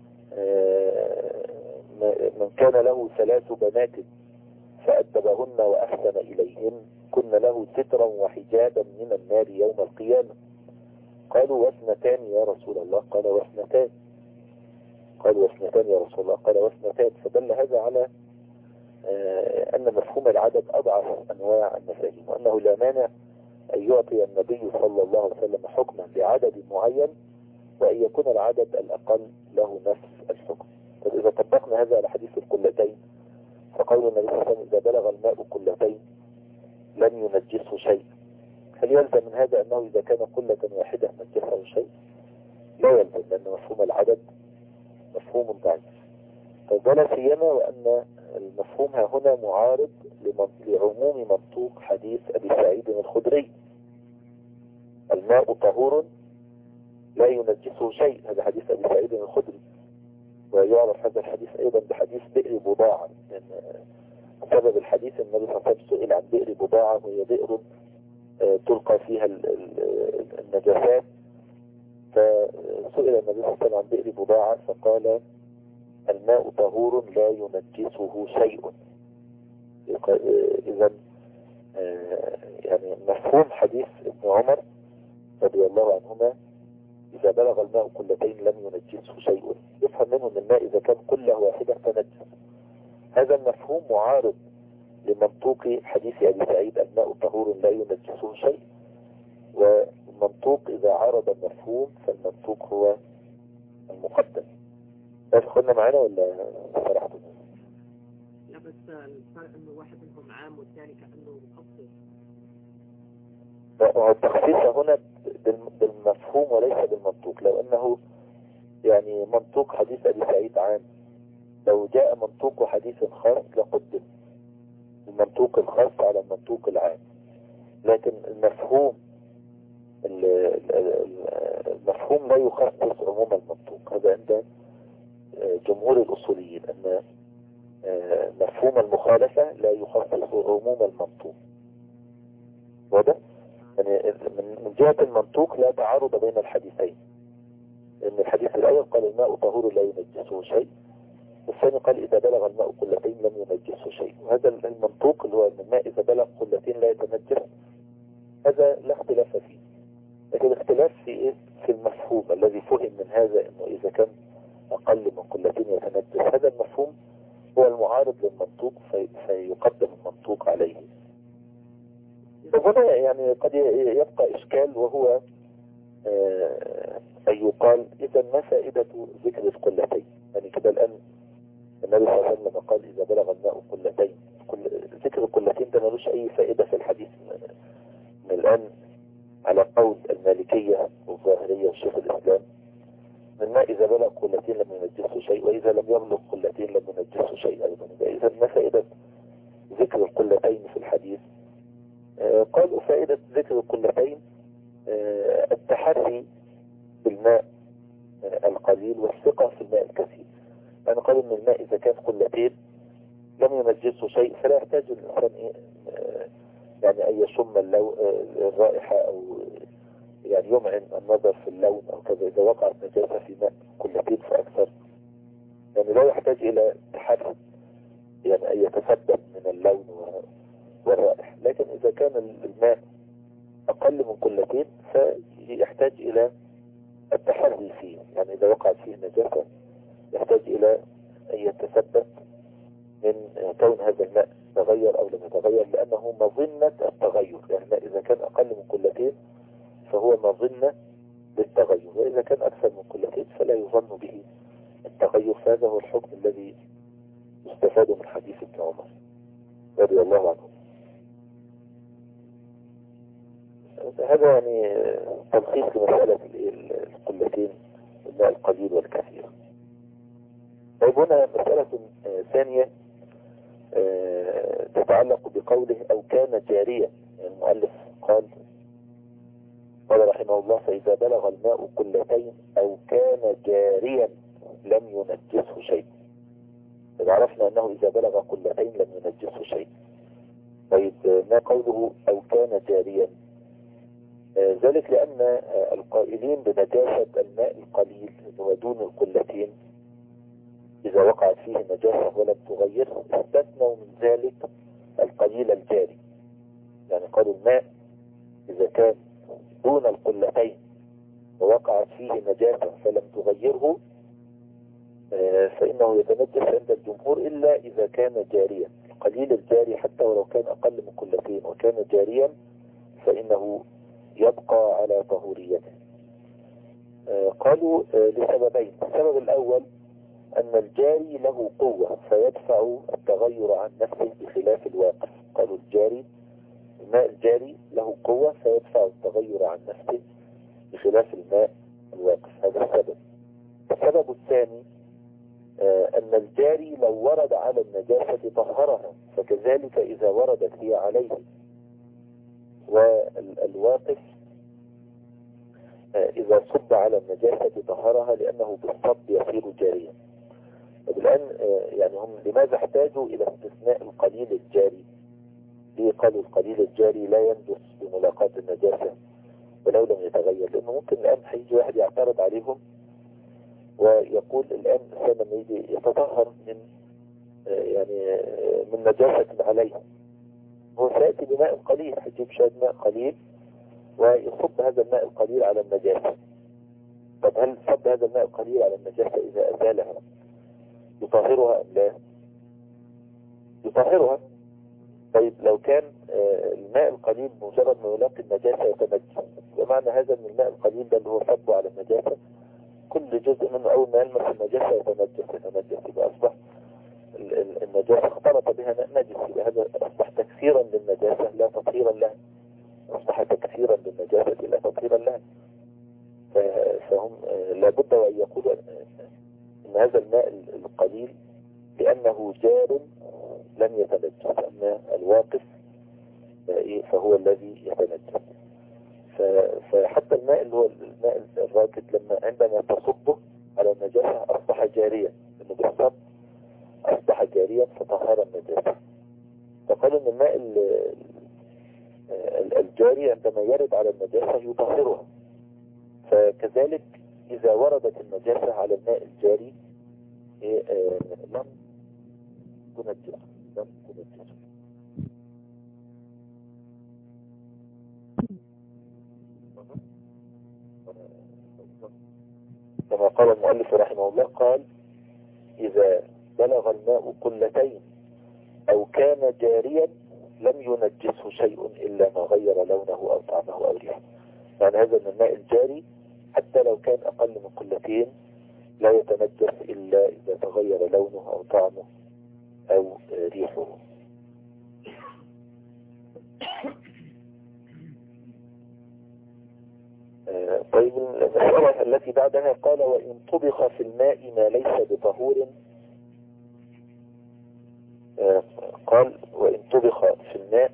من كان له ثلاث بنات فأدبهن وأحسن إليهن كن له سترا وحجابا من النار يوم القيامة. قالوا واثنتان يا رسول الله؟ قال واثنتان. قالوا واثنتان يا رسول الله؟ قال واثنتان. فدل هذا على أن مفهوم العدد أضعف أنواع المفاهيم، وأنه لا مانع أن يعطي النبي صلى الله عليه وسلم حكما لعدد معين وأن يكون العدد الأقل له نفس الحكم. فإذا طبقنا هذا على حديث القلتين فقول النبي صلى الله عليه وسلم إذا بلغ الماء قلتين لم ينجسه شيء، هل يلزم من هذا أنه إذا كان قلة واحدة نجسه شيء؟ لا يلزم، لأن مفهوم العدد مفهوم ضعيف. طيب ولا سيما وأن المفهوم ها هنا معارض لعموم منطوق حديث أبي سعيد الخدري الماء طهور لا ينجسه شيء. هذا حديث أبي سعيد الخدري، ويعرف هذا الحديث أيضا بحديث بئر بضاعة، لأن سبب الحديث النبي صلى الله عليه وسلم سئل عن بئر بضاعة، وهي بئر تلقى فيها النجاسات. فسئل النبي صلى الله عليه وسلم عن بئر بضاعة فقال الماء طهور لا ينجسه شيء. إذا يعني مفهوم حديث ابن عمر رضي الله عنهما إذا بلغ الماء قلتين لم ينجسه شيء، يفهم منه أن الماء إذا كان قلة واحدة تنجس. هذا المفهوم معارض لمنطوق حديث أبي سعيد الماء طهور لا ينجسه شيء، والمنطوق إذا عرض المفهوم فالمنطوق هو المقدم. بس خلنا معانا ولا فرحتم؟ لا بس الفرق انه واحد منهم عام والثاني كأنه مخصص. التخصيص هنا بالمفهوم وليس بالمنطوق. لو انه يعني منطوق حديث ابي سعيد عام، لو جاء منطوق حديث خاص لقدم المنطوق الخاص على المنطوق العام، لكن المفهوم المفهوم لا يخصص عموم المنطوق. هذا عند جمهور الاصوليين ان مفهوم المخالفة لا يخصص عموم المنطوق. وده يعني من جهة المنطوق لا تعارض بين الحديثين، لأن الحديث الأول قال الماء طهور لا ينجسه شيء، والثاني قال إذا بلغ الماء قلتين لم ينجسه شيء. وهذا المنطوق اللي هو أن الماء إذا بلغ قلتين لا يتنجس، هذا لا اختلاف فيه. لكن الاختلاف في إيه؟ في المفهوم الذي فهم من هذا أنه إذا كان أقل من قلتين يتنجس، هذا المفهوم هو المعارض للمنطوق في فيقدم المنطوق عليه. هنا يعني قد يبقى إشكال، وهو آه أن يقال إذا ما فائدة ذكر القلتين؟ يعني كده الآن النبي صلى الله عليه وسلم قال إذا بلغ الماء قلتين، ذكر القلتين ده ملوش أي فائدة في الحديث. من الآن على قول المالكية والظاهرية وشيخ الإسلام، الماء إذا بلغ قلتين لم ينجسه شيء، وإذا لم يبلغ قلتين لم ينجسه شيء أيضا. إذا ما فائدة ذكر القلتين في الحديث؟ آه قالوا فائدة ذكر القلتين آه التحري بالماء آه القليل والثقة في الماء الكثير. يعني قالوا ان الماء إذا كان قلتين لم ينجسه شيء، فلا يحتاج الإنسان إيه آه يعني أن يشم اللو... آه الرائحة أو يعني يمعن النظر في اللون أو كذا. إذا وقعت نجاسة في ماء قلتين فأكثر، يعني لا يحتاج إلى تحري يعني أن يتثبت من اللون والرائحة. لكن إذا كان الماء أقل من قلتين فيحتاج إلى التحري فيه، يعني إذا وقعت فيه نجاسة يحتاج إلى أن يتثبت من كون هذا الماء تغير أو لم يتغير، لأنه مظنة التغير. يعني إذا كان أقل من قلتين فهو مظنة للتغير، وإذا كان أكثر من قلتين فلا يظن به التغير. فهذا هو الحكم الذي يستفاد من حديث ابن عمر رضي الله عنه. هذا يعني تلخيص لمسألة القلتين، الماء القليل والكثير. طيب هنا مسألة ثانية تتعلق بقوله أو كان جاريا. يعني المؤلف قال قال رحمه الله فإذا بلغ الماء قلتين أو كان جاريا لم ينجسه شيء. إذا عرفنا أنه إذا بلغ قلتين لم ينجسه شيء، طيب ما قوله أو كان جاريا؟ ذلك لأن القائلين بنجاسة الماء القليل ودون القلتين إذا وقعت فيه نجاسة ولم تغير استثنوا من ذلك القليل الجاري. يعني قالوا الماء إذا كان دون القلتين ووقعت فيه نجاسة فلم تغيره فإنه يتنجس عند الجمهور إلا إذا كان جاريا. القليل الجاري حتى ولو كان أقل من قلتين وكان جاريا فإنه يبقى على طهوريته. قالوا لسببين. السبب الأول أن الجاري له قوة فيدفع التغير عن نفسه بخلاف الواقف. قالوا الجاري الماء الجاري له قوة فيدفع التغير عن نفسه بخلاف الماء الواقف. هذا السبب. السبب الثاني أن الجاري لو ورد على النجاسة طهرها، فكذلك إذا وردت هي عليه. والواقف إذا صب على النجاسة طهرها لأنه بالصب يصير جاريا. الآن يعني هم لماذا احتاجوا إلى استثناء القليل الجاري؟ ليه قالوا القليل الجاري لا ينجس بملاقاة النجاسة ولو لم يتغير؟ لأنه ممكن الآن هيجي واحد يعترض عليهم ويقول الآن الإنسان لما يجي يتطهر من يعني من نجاسة عليه، هو سيأتي بماء قليل، هيجيب شوية ماء قليل ويصب هذا الماء القليل على النجاسة. طب هل صب هذا الماء القليل على النجاسة إذا أزالها يطهرها أم لا؟ يطهرها. طيب لو كان الماء القليل مجرد ما يلاقي النجاسة يتنجس، بمعنى هذا ان الماء القليل ده اللي هو صبه على النجاسة كل جزء منه اول ما يلمس النجاسة يتنجس يتنجس يبقى اصبح النجاسة اختلط بها نجس، يبقى هذا اصبح تكثيرا للنجاسة لا تطهيرا لها، اصبح تكثيرا للنجاسة لا تطهيرا لها. فهم لابد وان يقولوا ان هذا الماء القليل لانه جار لم يتنجس، اما الواقف فهو الذي يتنجس. فحتى الماء اللي هو الماء الراكد لما عندما تصبه على النجاسة اصبح جاريا، انه بالصب اصبح جاريا فطهر النجاسة. فقالوا ان الماء الجاري عندما يرد على النجاسة يطهرها، فكذلك اذا وردت النجاسة على الماء الجاري لم تنجس لم تنجس. كما قال المؤلف رحمه الله، قال إذا بلغ الماء قلتين أو كان جاريا لم ينجسه شيء إلا ما غير لونه أو طعمه أو ريحه. يعني هذا من الماء الجاري حتى لو كان أقل من قلتين لا يتنجس إلا إذا تغير لونه أو طعمه أو ريحه. طيب المسألة التي بعدها قال وإن طبخ في الماء ما ليس بطهور، قال وإن طبخ في الماء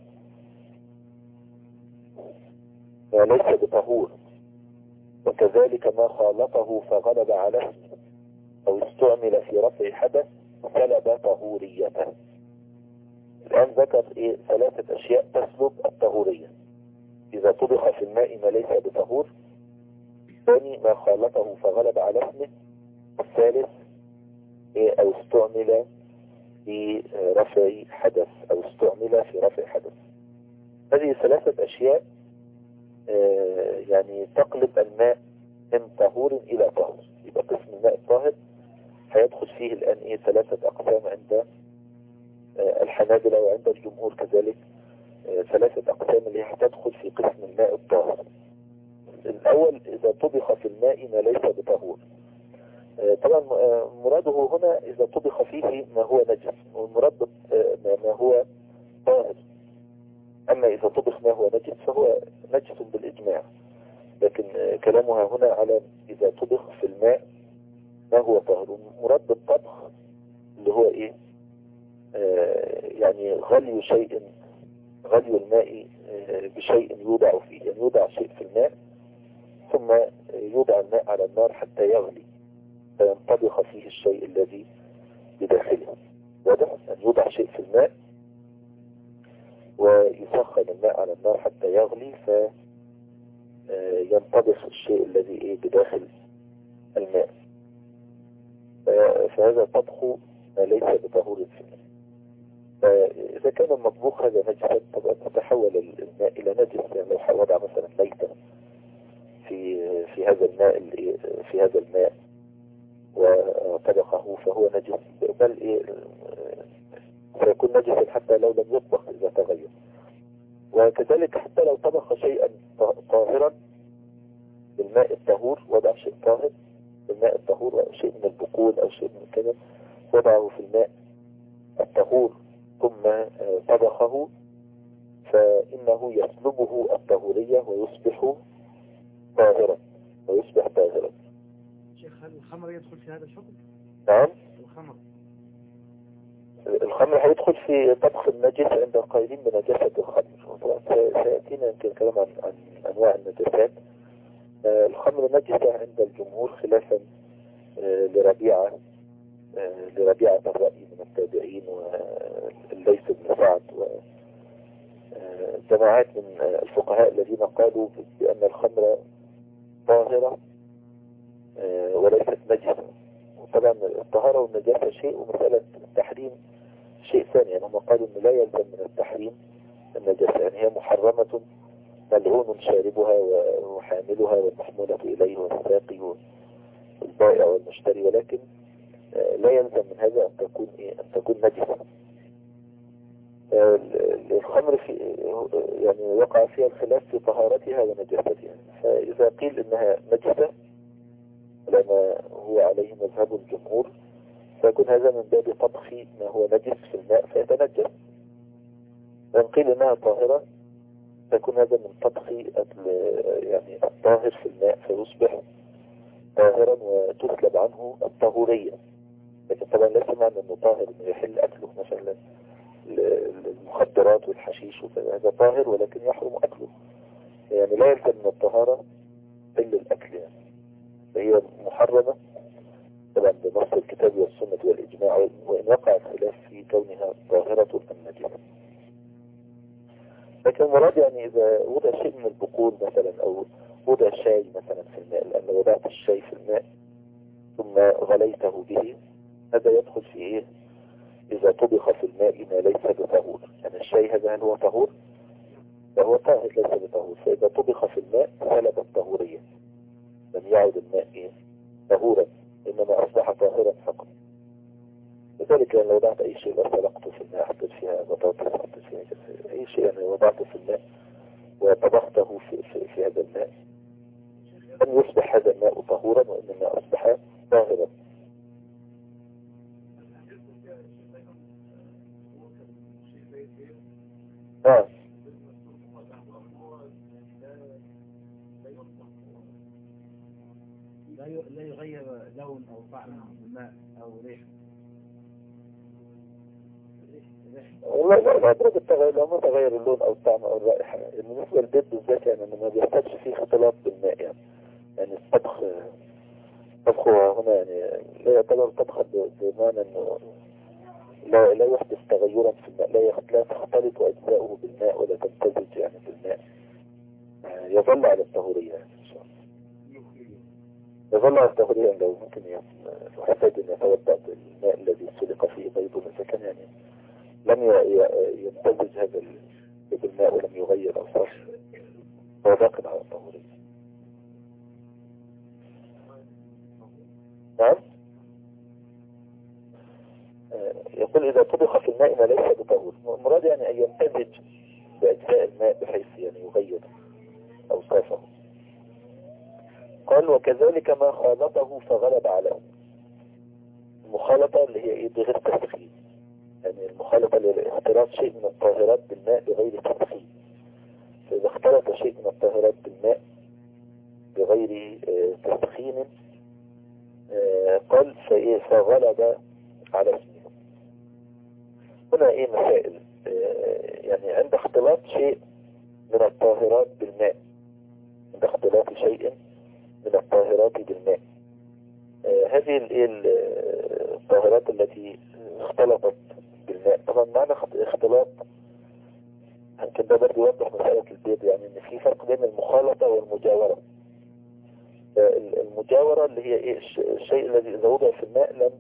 ما ليس بطهور وكذلك ما خالطه فغلب على اسمه أو استعمل في رفع حدث سلب طهوريته. الآن ذكر إيه ثلاثة أشياء تسلب الطهورية. إذا طبخ في الماء ما ليس بطهور، ثاني ما خالطه فغلب على اسمه، الثالث إيه أو استعمل في رفع حدث أو استعمل في رفع حدث. هذه ثلاثة أشياء آه يعني تقلب الماء من طهور إلى طهور. يبقى قسم الماء الطاهر هيدخل فيه الآن إيه ثلاثة أقسام عند آه الحنابلة وعند الجمهور كذلك آه ثلاثة أقسام اللي هتدخل في قسم الماء الطاهر. الأول إذا طبخ في الماء ما ليس بطهور. آه طبعا آه مراده هنا إذا طبخ فيه ما هو نجس، والمراد آه ما هو طاهر. أما إذا طبخ ما هو نجس فهو نجس بالإجماع، لكن آه كلامها هنا على إذا طبخ في الماء ما هو طاهر. مراد بالطبخ اللي هو إيه آه يعني غلي شيء غلي الماء آه بشيء يوضع فيه، يعني يوضع شيء في الماء ثم يوضع الماء على النار حتى يغلي فينطبخ فيه الشيء الذي بداخله. واضح أن يوضع شيء في الماء ويسخن الماء على النار حتى يغلي فينطبخ الشيء الذي إيه بداخل الماء، فهذا طبخ ما ليس بطهور في الماء. فإذا كان المطبوخ هذا نجسا طبعا تتحول الماء إلى نجس. يعني لو وضع مثلا ميتا في في هذا الماء في هذا الماء وطبخه فهو نجس، بل إيه سيكون نجسا حتى لو لم يطبخ إذا تغير. وكذلك حتى لو طبخ شيئا طاهرا بالماء الطهور، وضع شيء طاهر بالماء الطهور أو شيء من البقول أو شيء من كذا وضعه في الماء الطهور ثم طبخه فإنه يسلبه الطهورية ويصبح طاهرا ويصبح طاهرا. شيخ هل الخمر يدخل في هذا الحكم؟ نعم الخمر الخمر هيدخل في طبخ النجس عند القائلين بنجاسة الخمر. سيأتينا يمكن الكلام عن, عن أنواع النجاسات. الخمر نجسة عند الجمهور خلافا لربيعة لربيعة الرأي من التابعين والليث بن سعد وجماعات من الفقهاء الذين قالوا بأن الخمر طاهرة وليست نجسة. وطبعا الطهارة والنجاسة شيء ومسألة التحريم شيء ثاني. يعني هم قالوا أنه لا يلزم من التحريم النجاسة، يعني هي محرمة ملعون شاربها وحاملها والمحمولة إليه والساقي والبائع والمشتري، ولكن لا يلزم من هذا أن تكون إيه؟ أن تكون نجسة. الخمر في يعني وقع فيها الخلاف في طهارتها ونجاستها. فإذا قيل إنها نجسة لما هو عليه مذهب الجمهور فيكون هذا من باب طبخ ما هو نجس في الماء فيتنجس. وإن قيل إنها طاهرة فيكون هذا من طبخ يعني الطاهر في الماء فيصبح طاهرا وتسلب عنه الطهورية. لكن طبعا ليس معنى انه طاهر انه يحل اكله، مثلا المخدرات والحشيش وكذا هذا طاهر ولكن يحرم اكله، يعني لا يلزم من الطهارة الا الاكل يعني. فهي محرمة طبعا بنص الكتاب والسنة والاجماع، وان وقع الخلاف في كونها طاهرة ام نجسة. لكن المراد يعني اذا وضع شيء من البقول مثلا او وضع شاي مثلا في الماء، لان وضعت الشاي في الماء ثم غليته به، هذا يدخل في ايه؟ اذا طبخ في الماء ما ليس بطهور، يعني الشاي هذا هل هو طهور؟ فهو طاهر ليس بطهور. فاذا طبخ في الماء سلب الطهورية، لم يعد الماء ايه؟ طهورا، انما اصبح طاهرا فقط. لذلك يعني لو وضعت اي شيء لا سلقته في الماء، حطيت فيها بطاطس، حطيت فيها اي شيء يعني وضعته في الماء وطبخته في, في, في هذا الماء، لم يصبح هذا الماء طهورا وانما اصبح طاهرا. آه. لا يغير لون أو طعم الماء أو ريحه. والله لا لا درجة التغير، لو ما تغير اللون أو الطعم أو الرائحة. بالنسبة للبيض بالذات يعني إنه ما بيحتاجش فيه اختلاط بالماء يعني. يعني الطبخ طبخه هنا يعني لا يعتبر طبخا بمعنى إنه لا لا يحدث تغيرا في الماء، لا لا تختلط أجزاؤه بالماء ولا تمتزج يعني بالماء. يظل على الطهورية يعني إن شاء الله. يظل على الطهورية لو ممكن يحتاج أن يتوضأ بالماء الذي سلق فيه بيض، إذا كان يعني لم يمتزج هذا بالماء ولم يغير أوصافه هو باق على الطهورية. نعم. يقول إذا طبخ في الماء ما ليس بطهور، مراد يعني أن يمتزج بأجزاء الماء بحيث يعني يغير أوصافه. قال وكذلك ما خالطه فغلب عليه. المخالطة اللي هي إيه؟ بغير تسخين، يعني المخالطة اللي هي اختلاط شيء من الطاهرات بالماء بغير تسخين. فإذا اختلط شيء من الطاهرات بالماء بغير تسخين قال فإيه؟ فغلب على اسمه. هنا ايه مسائل؟ يعني عند اختلاط شيء من الطاهرات بالماء، عند اختلاط شيء من الطاهرات بالماء، هذه الطاهرات التي اختلطت بالماء، طبعا معنى اختلاط يمكن ده برضه يوضح مسألة البيض، يعني ان في فرق بين المخالطة والمجاورة. المجاورة اللي هي ايه؟ الشيء الذي اذا وضع في الماء لم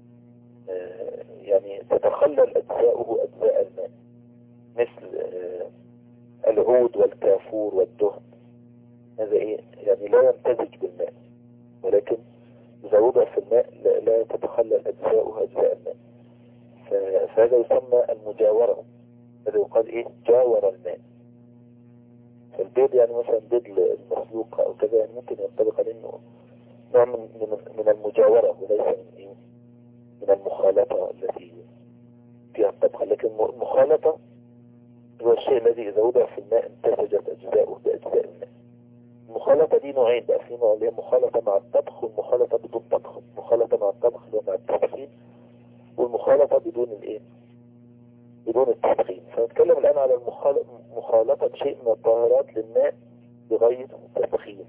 يعني تتخلل اجزاؤه اجزاء الماء، مثل العود والكافور والدهن، هذا ايه؟ يعني لا يمتزج بالماء، ولكن اذا وضع في الماء لا تتخلل اجزاؤه اجزاء الماء، فهذا يسمى المجاورة. هذا يقال ايه؟ جاور الماء. فالبيض يعني مثلا بيض المسلوق او كذا يعني ممكن ينطبق عليه انه نوع من من المجاورة وليس من ايه؟ من المخالطة التي فيها الطبخ. لكن المخالطة هو الشيء الذي اذا وضع في الماء امتزجت اجزاؤه باجزاء الماء. المخالطة دي نوعين بقى، في نوع اللي هي مخالطة مع الطبخ والمخالطة بدون طبخ. المخالطة مع الطبخ اللي هو مع التسخين، والمخالطة بدون الايه؟ بدون التسخين. فنتكلم الآن على مخالطة شيء من الطاهرات للماء بغير تسخين.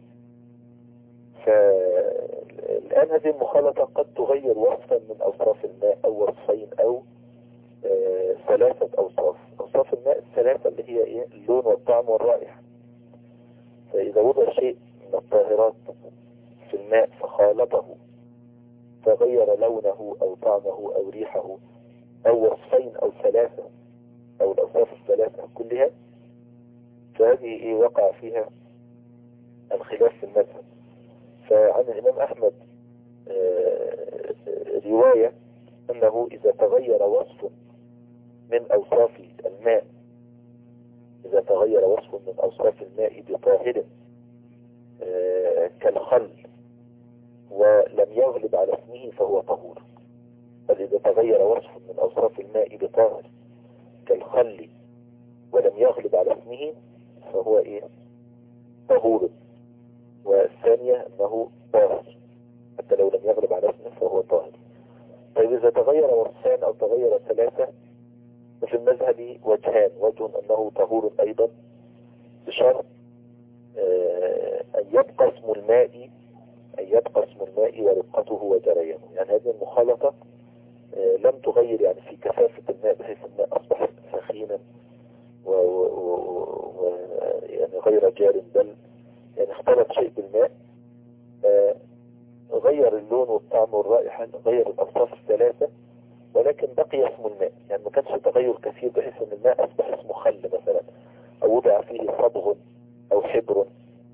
فالآن هذه المخالطة قد تغير وصفا من أوصاف الماء أو وصفين أو آه ثلاثة أوصاف. أوصاف الماء الثلاثة اللي هي إيه؟ اللون والطعم والرائحة. فإذا وضع شيء من الطاهرات في الماء فخالطه فغير لونه أو طعمه أو ريحه أو وصفين أو ثلاثة أو الأوصاف الثلاثة كلها، فهذه إيه؟ وقع فيها الخلاف في المذهب. فعن الإمام أحمد آه رواية أنه إذا تغير وصف من أوصاف الماء، إذا تغير وصف من أوصاف الماء بطاهر آه كالخل ولم يغلب على اسمه فهو طهور. بل إذا تغير وصف من أوصاف الماء بطاهر كالخل ولم يغلب على اسمه فهو إيه؟ طهور. والثانية أنه طاهر حتى لو لم يغلب على اسمه فهو طاهر. طيب إذا تغير وصفان أو تغير ثلاثة ففي المذهب وجهان: وجه أنه طهور أيضا بشرط آه أن يبقى اسم الماء أن يبقى اسم الماء ورقته وجريانه. يعني هذه المخالطة آه لم تغير يعني في كثافة الماء بحيث الماء أصبح سخينا و, و, و يعني غير جار، بل يعني اختلط شيء بالماء آه غير اللون والطعم والرائحة، غير الأوصاف الثلاثة، ولكن بقي اسم الماء. يعني ما كانش تغير كثير بحيث ان الماء اصبح اسمه خل مثلا، او وضع فيه صبغ او حبر،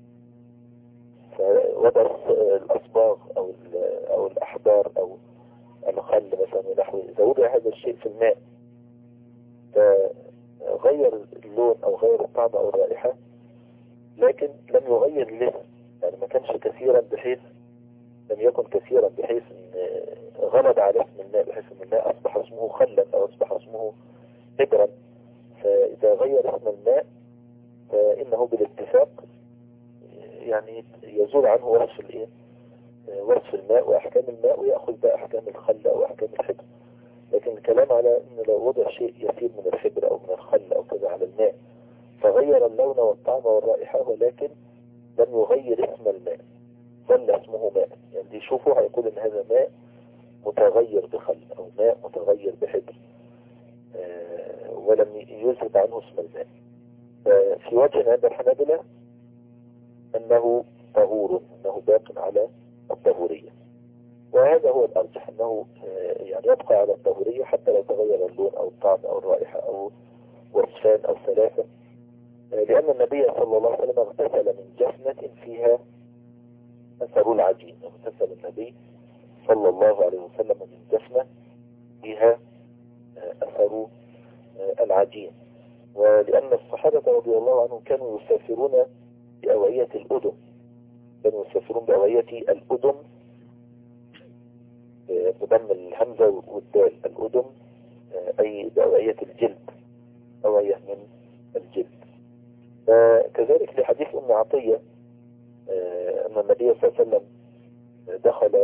فوضع الاصباغ او او الاحبار او الخل مثلا ونحوه. اذا وضع هذا الشيء في الماء فغير اللون او غير الطعم او الرائحة، لكن لم يغير الاسم. يعني ما كانش كثيرا بحيث لم يكن كثيرا بحيث ان غلب على اسم الماء بحيث ان الماء اصبح اسمه خلا او اصبح اسمه حبرا. فاذا غير اسم الماء فانه بالاتفاق يعني يزول عنه وصف الايه وصف الماء واحكام الماء، ويأخذ بقى احكام الخل او احكام الحبر. لكن الكلام على ان لو وضع شيء يسير من الحبر او من الخل او كذا على الماء فغير اللون والطعم والرائحة ولكن لم يغير اسم الماء ظل اسمه ماء، يعني اللي يشوفه هيقول ان هذا ماء متغير بخل او ماء متغير بحبر آه ولم يذهب عنه اسم الماء. في وجه عند الحنابلة انه طهور، انه باق على الطهورية، وهذا هو الارجح انه آه يعني يبقى على الطهورية حتى لو تغير اللون او الطعم او الرائحة او وصفان او ثلاثة، آه لان النبي صلى الله عليه وسلم اغتسل من جفنة فيها أثر العجين. اغتسل النبي صلى الله عليه وسلم من جفنة فيها أثر العجين. ولأن الصحابة رضي الله عنهم كانوا يسافرون بأوعية الأدم، كانوا يسافرون بأوعية الأدم بضم الهمزة والدال، الأدم أي بأوعية الجلد، أوعية من الجلد. فكذلك لحديث أم عطية أن النبي صلى الله عليه وسلم دخل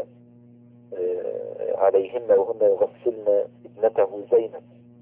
عليهن وهن يغسلن ابنته زينب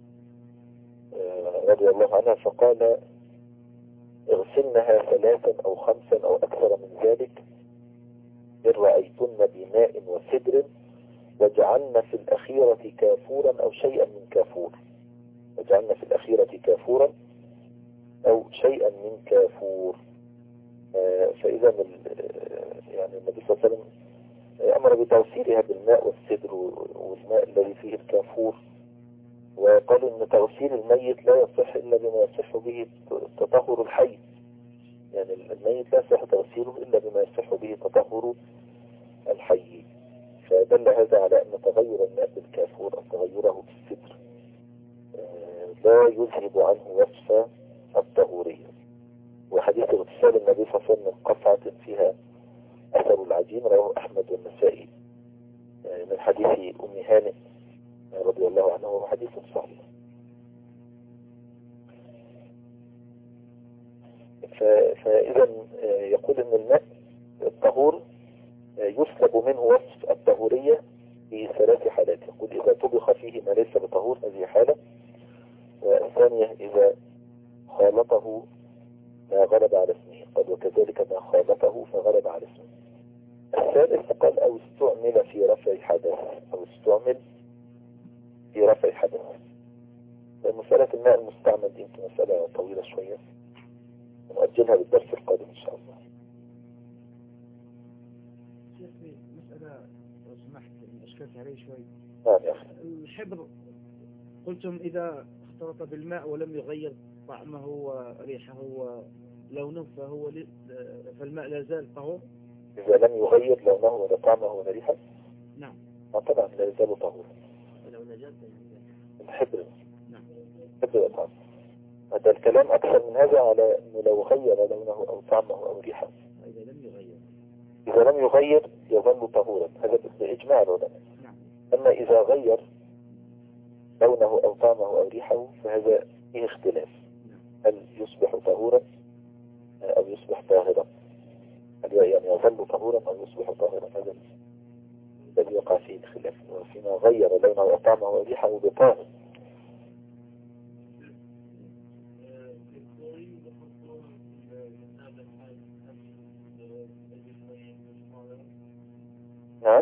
رضي الله عنها فقال: اغسلنها ثلاثا أو خمسا أو أكثر من ذلك إن رأيتن بماء وسدر وجعلن في الأخيرة كافورا أو شيئا من كافور، وجعلن في الأخيرة كافورا أو شيئا من كافور. فإذا يعني النبي صلى الله عليه وسلم أمر بتغسيلها بالماء والسدر والماء الذي فيه الكافور، وقالوا أن تغسيل الميت لا يصح إلا بما يصح به تطهر الحي. يعني الميت لا يصح تغسيله إلا بما يصح به تطهر الحي. فدل هذا على أن تغير الماء بالكافور أو تغيره بالسدر لا يذهب عنه وصف الطهورية. وحديث اغتسال النبي صلى الله عليه وسلم من قصعة فيها أثر العجين رواه أحمد والنسائي من حديث أم هانئ رضي الله عنه، وهو حديث صحيح. فإذا يقول أن الماء الطهور يسلب منه وصف الطهورية في ثلاث حالات. يقول: إذا طبخ فيه ما ليس بطهور، هذه حالة. والثانية إذا خالطه ما غلب على اسمه، قال: وكذلك ما خالطه فغلب على اسمه. الثالث قال: أو استعمل في رفع حدث، أو استعمل في رفع حدث. مسألة الماء المستعمل دي يمكن مسألة طويلة شوية، نؤجلها للدرس القادم إن شاء الله. شيخي مسألة لو سمحت أشكلت عليه شوي. نعم يا أخي. الحبر قلتم إذا اختلط بالماء ولم يغير طعمه وريحه ولونه فهو ل... فالماء لا زال طهور؟ إذا لم يغير لونه ولا طعمه ولا ريحه؟ نعم. طبعا لا يزال طهورا. لو نجاسة الحبر. نعم. ده الكلام أكثر من هذا على أنه لو غير لونه أو طعمه أو ريحه. إذا لم يغير إذا لم يغير يظل طهورا، هذا بإجماع العلماء. نعم. أما إذا غير لونه أو طعمه أو ريحه فهذا فيه اختلاف، هل يصبح طهورا أو يصبح طاهرا، هل يعني يظل طهورا أو يصبح طاهرا، هذا الذي يقع فيه الخلاف. وفيما غير لونه أو طعمه أو ريحه بطاهر. نعم،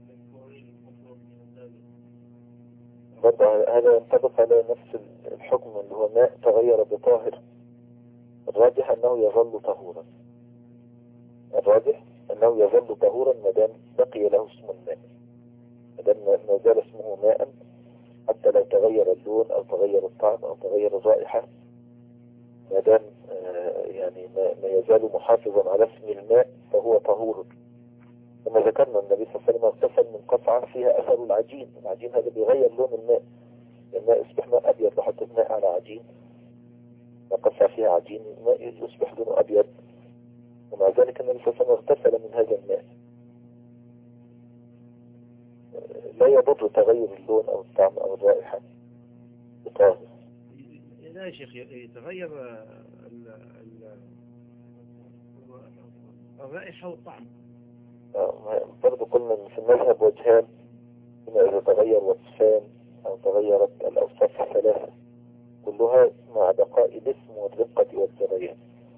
برضه هذا ينطبق على نفس الحكم اللي هو ماء تغير بطاهر. الراجح أنه يظل طهورا، الراجح أنه يظل طهورا ما دام بقي له اسم الماء، ما دام ما زال اسمه ماء، حتى لو تغير اللون أو تغير الطعم أو تغير الرائحة، ما دام يعني ما يزال محافظا على اسم الماء فهو طهور. كما ذكرنا النبي صلى الله عليه وسلم اغتسل من قطعة فيها أثر العجين، العجين هذا بيغير لون الماء، الماء يصبح ماء أبيض، لو حطيت ماء على عجين قطعة فيها عجين الماء يصبح لونه أبيض، ومع ذلك النبي صلى الله عليه وسلم اغتسل من هذا الماء. لا يضر تغير اللون أو الطعم أو الرائحة بطاهر. لا يا شيخ، يتغير الرائحة والطعم. برضو قلنا في المذهب وجهان، إما إذا تغير وصفان أو تغيرت الأوصاف الثلاثة كلها مع بقاء الاسم والرقة والجريان.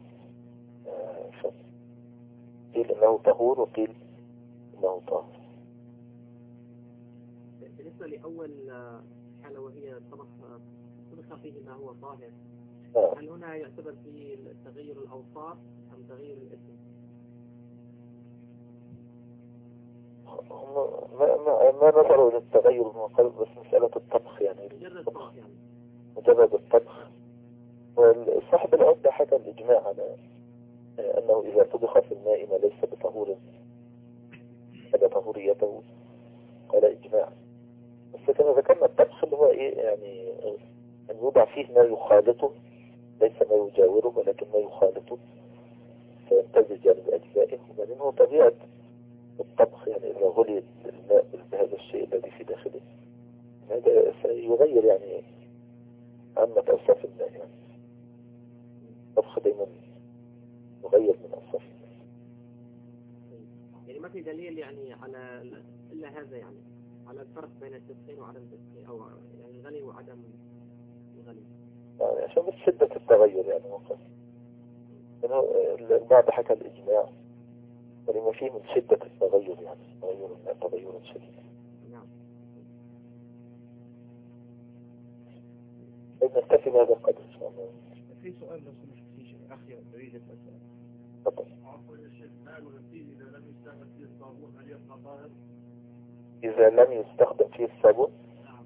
قيل إنه طهور وقيل إنه طاهر. بالنسبة لأول حالة وهي طبخ طبخ فيه ما هو طاهر، آه. هل هنا يعتبر في تغير الأوصاف أم تغير الاسم؟ ما, ما, ما نظروا للتغير من قبل، بس مسألة الطبخ يعني مجرد الطبخ يعني مجرد الطبخ. والصاحب العدة حكى الإجماع على أنه إذا طبخ في الماء ما ليس بطهور هذا طهوريته، قال إجماع. بس كما ذكرنا الطبخ اللي هو إيه يعني أن يوضع فيه ما يخالطه، ليس ما يجاوره ولكن ما يخالطه فيمتزج يعني بأجزائه. وبعدين هو طبيعة الطبخ يعني إذا غلي الماء بهذا الشيء الذي في داخله هذا سيغير يعني عامة أوصاف الماء. يعني الطبخ دايما يغير من أوصاف الماء. يعني ما في دليل يعني على إلا هذا، يعني على الفرق بين التدخين وعدم التدخين، أو يعني الغلي وعدم الغلي، يعني عشان بس شدة التغير يعني وقت البعض حكى الإجماع ولما فيه من شدة التغير، يعني تغير الماء تغيرا شديدا. نعم. نكتفي بهذا القدر إن شاء الله. في سؤال لو سمحت في شيء أخي أريد أن أسأل. تفضل. عفوا يا شيخ، ماء الغسيل إذا لم يستخدم فيه الصابون هل يبقى طاهر؟ إذا لم يستخدم فيه الصابون؟ نعم.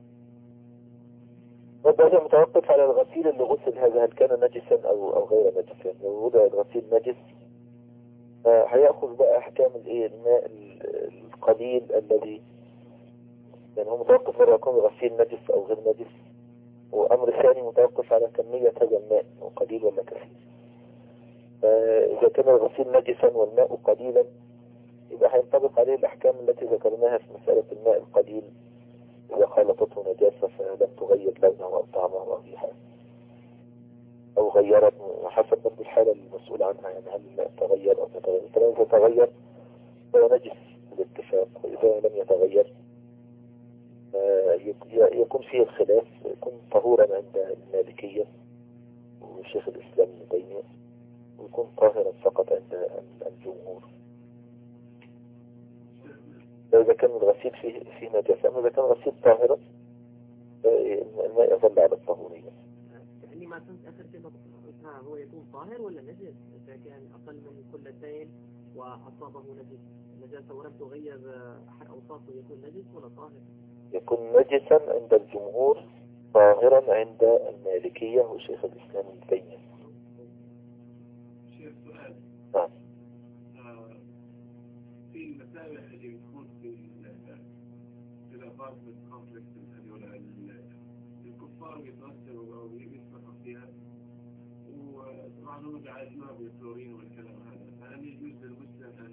هذا متوقف على الغسيل اللي غسل هذا، هل كان نجسا أو أو غير نجس. يعني لو وضع الغسيل نجس هيأخذ بقى أحكام الإيه الماء القليل الذي يعني هو متوقف على يكون الغسيل نجس أو غير نجس. وأمر ثاني متوقف على كمية هذا الماء قليل ولا كثير. فإذا كان الغسيل نجسا والماء قليلا يبقى هينطبق عليه الأحكام التي ذكرناها في مسألة الماء القليل إذا خالطته نجاسة فلم تغير لونه أو طعمه أو ريحه أو غيرت حسب برضه الحالة المسؤول عنها، يعني هل الماء تغير أو تغير. إذا تغير فهو نجس بالاتفاق، وإذا لم يتغير يكون فيه الخلاف، يكون طهورا عند المالكية وشيخ الإسلام ابن تيمية، ويكون طاهرا فقط عند الجمهور. إذا كان الغسيل فيه فيه نجاسة، أما إذا كان الغسيل طاهرا الماء يظل على الطهورية. يعني ما كنت آخر كده قلتها هو يكون طاهر ولا نجس؟ إذا كان أقل من كلتين وأصابه نجس نجاسة ولم تغير أحد أوصافه يكون نجس ولا طاهر؟ يكون نجسا عند الجمهور، طاهرا عند المالكية وشيخ الإسلام ابن تيمية. شيخ سؤال. نعم. آه في المسائل اللي بتكون في في الأبارتمنت كومبلكس هذول الكفار بيتغسلوا أو يسبحوا فيها طبعا هم بيعالجوها بالكلورين والكلام هذا، فهل يجوز للمسلم أن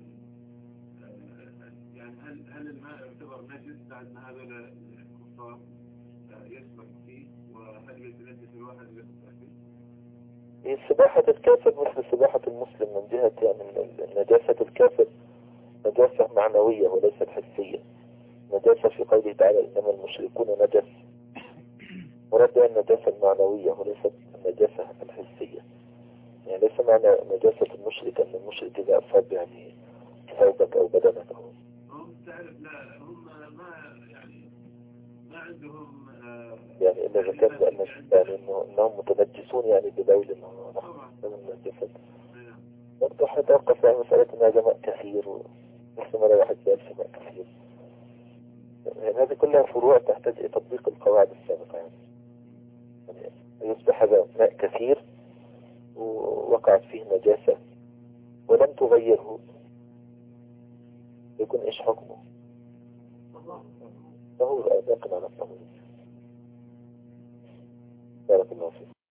يعني هل هل الماء يعتبر نجس بعد ما هذول الكفار يسبح فيه، وهل يتنجس الواحد ويسبح فيه؟ سباحة الكافر مثل سباحة المسلم من جهة يعني نجاسة الكافر نجاسة معنوية وليست حسية. نجاسة في قوله تعالى إنما المشركون نجس، مراد النجاسة المعنوية وليست النجاسة الحسية. يعني ليس معنى نجاسة المشرك أن المشرك إذا أصاب يعني ثوبك أو بدنك أو هم تعرف لا هم ما يعني ما عندهم آه يعني إلا إذا كان بأن يعني إنه إنهم متنجسون يعني ببول من الجسد. برضو حتوقف على مسألة إن هذا ماء كثير ونحن مرة واحد بيلسي ماء كثير. يعني هذه كلها فروع تحتاج إلى تطبيق القواعد السابقة. يعني, يعني يصبح هذا ماء كثير ووقعت فيه نجاسة ولم تغيره، يكون إيش حكمه؟ فهو باقي على الطهور. بارك الله فيك.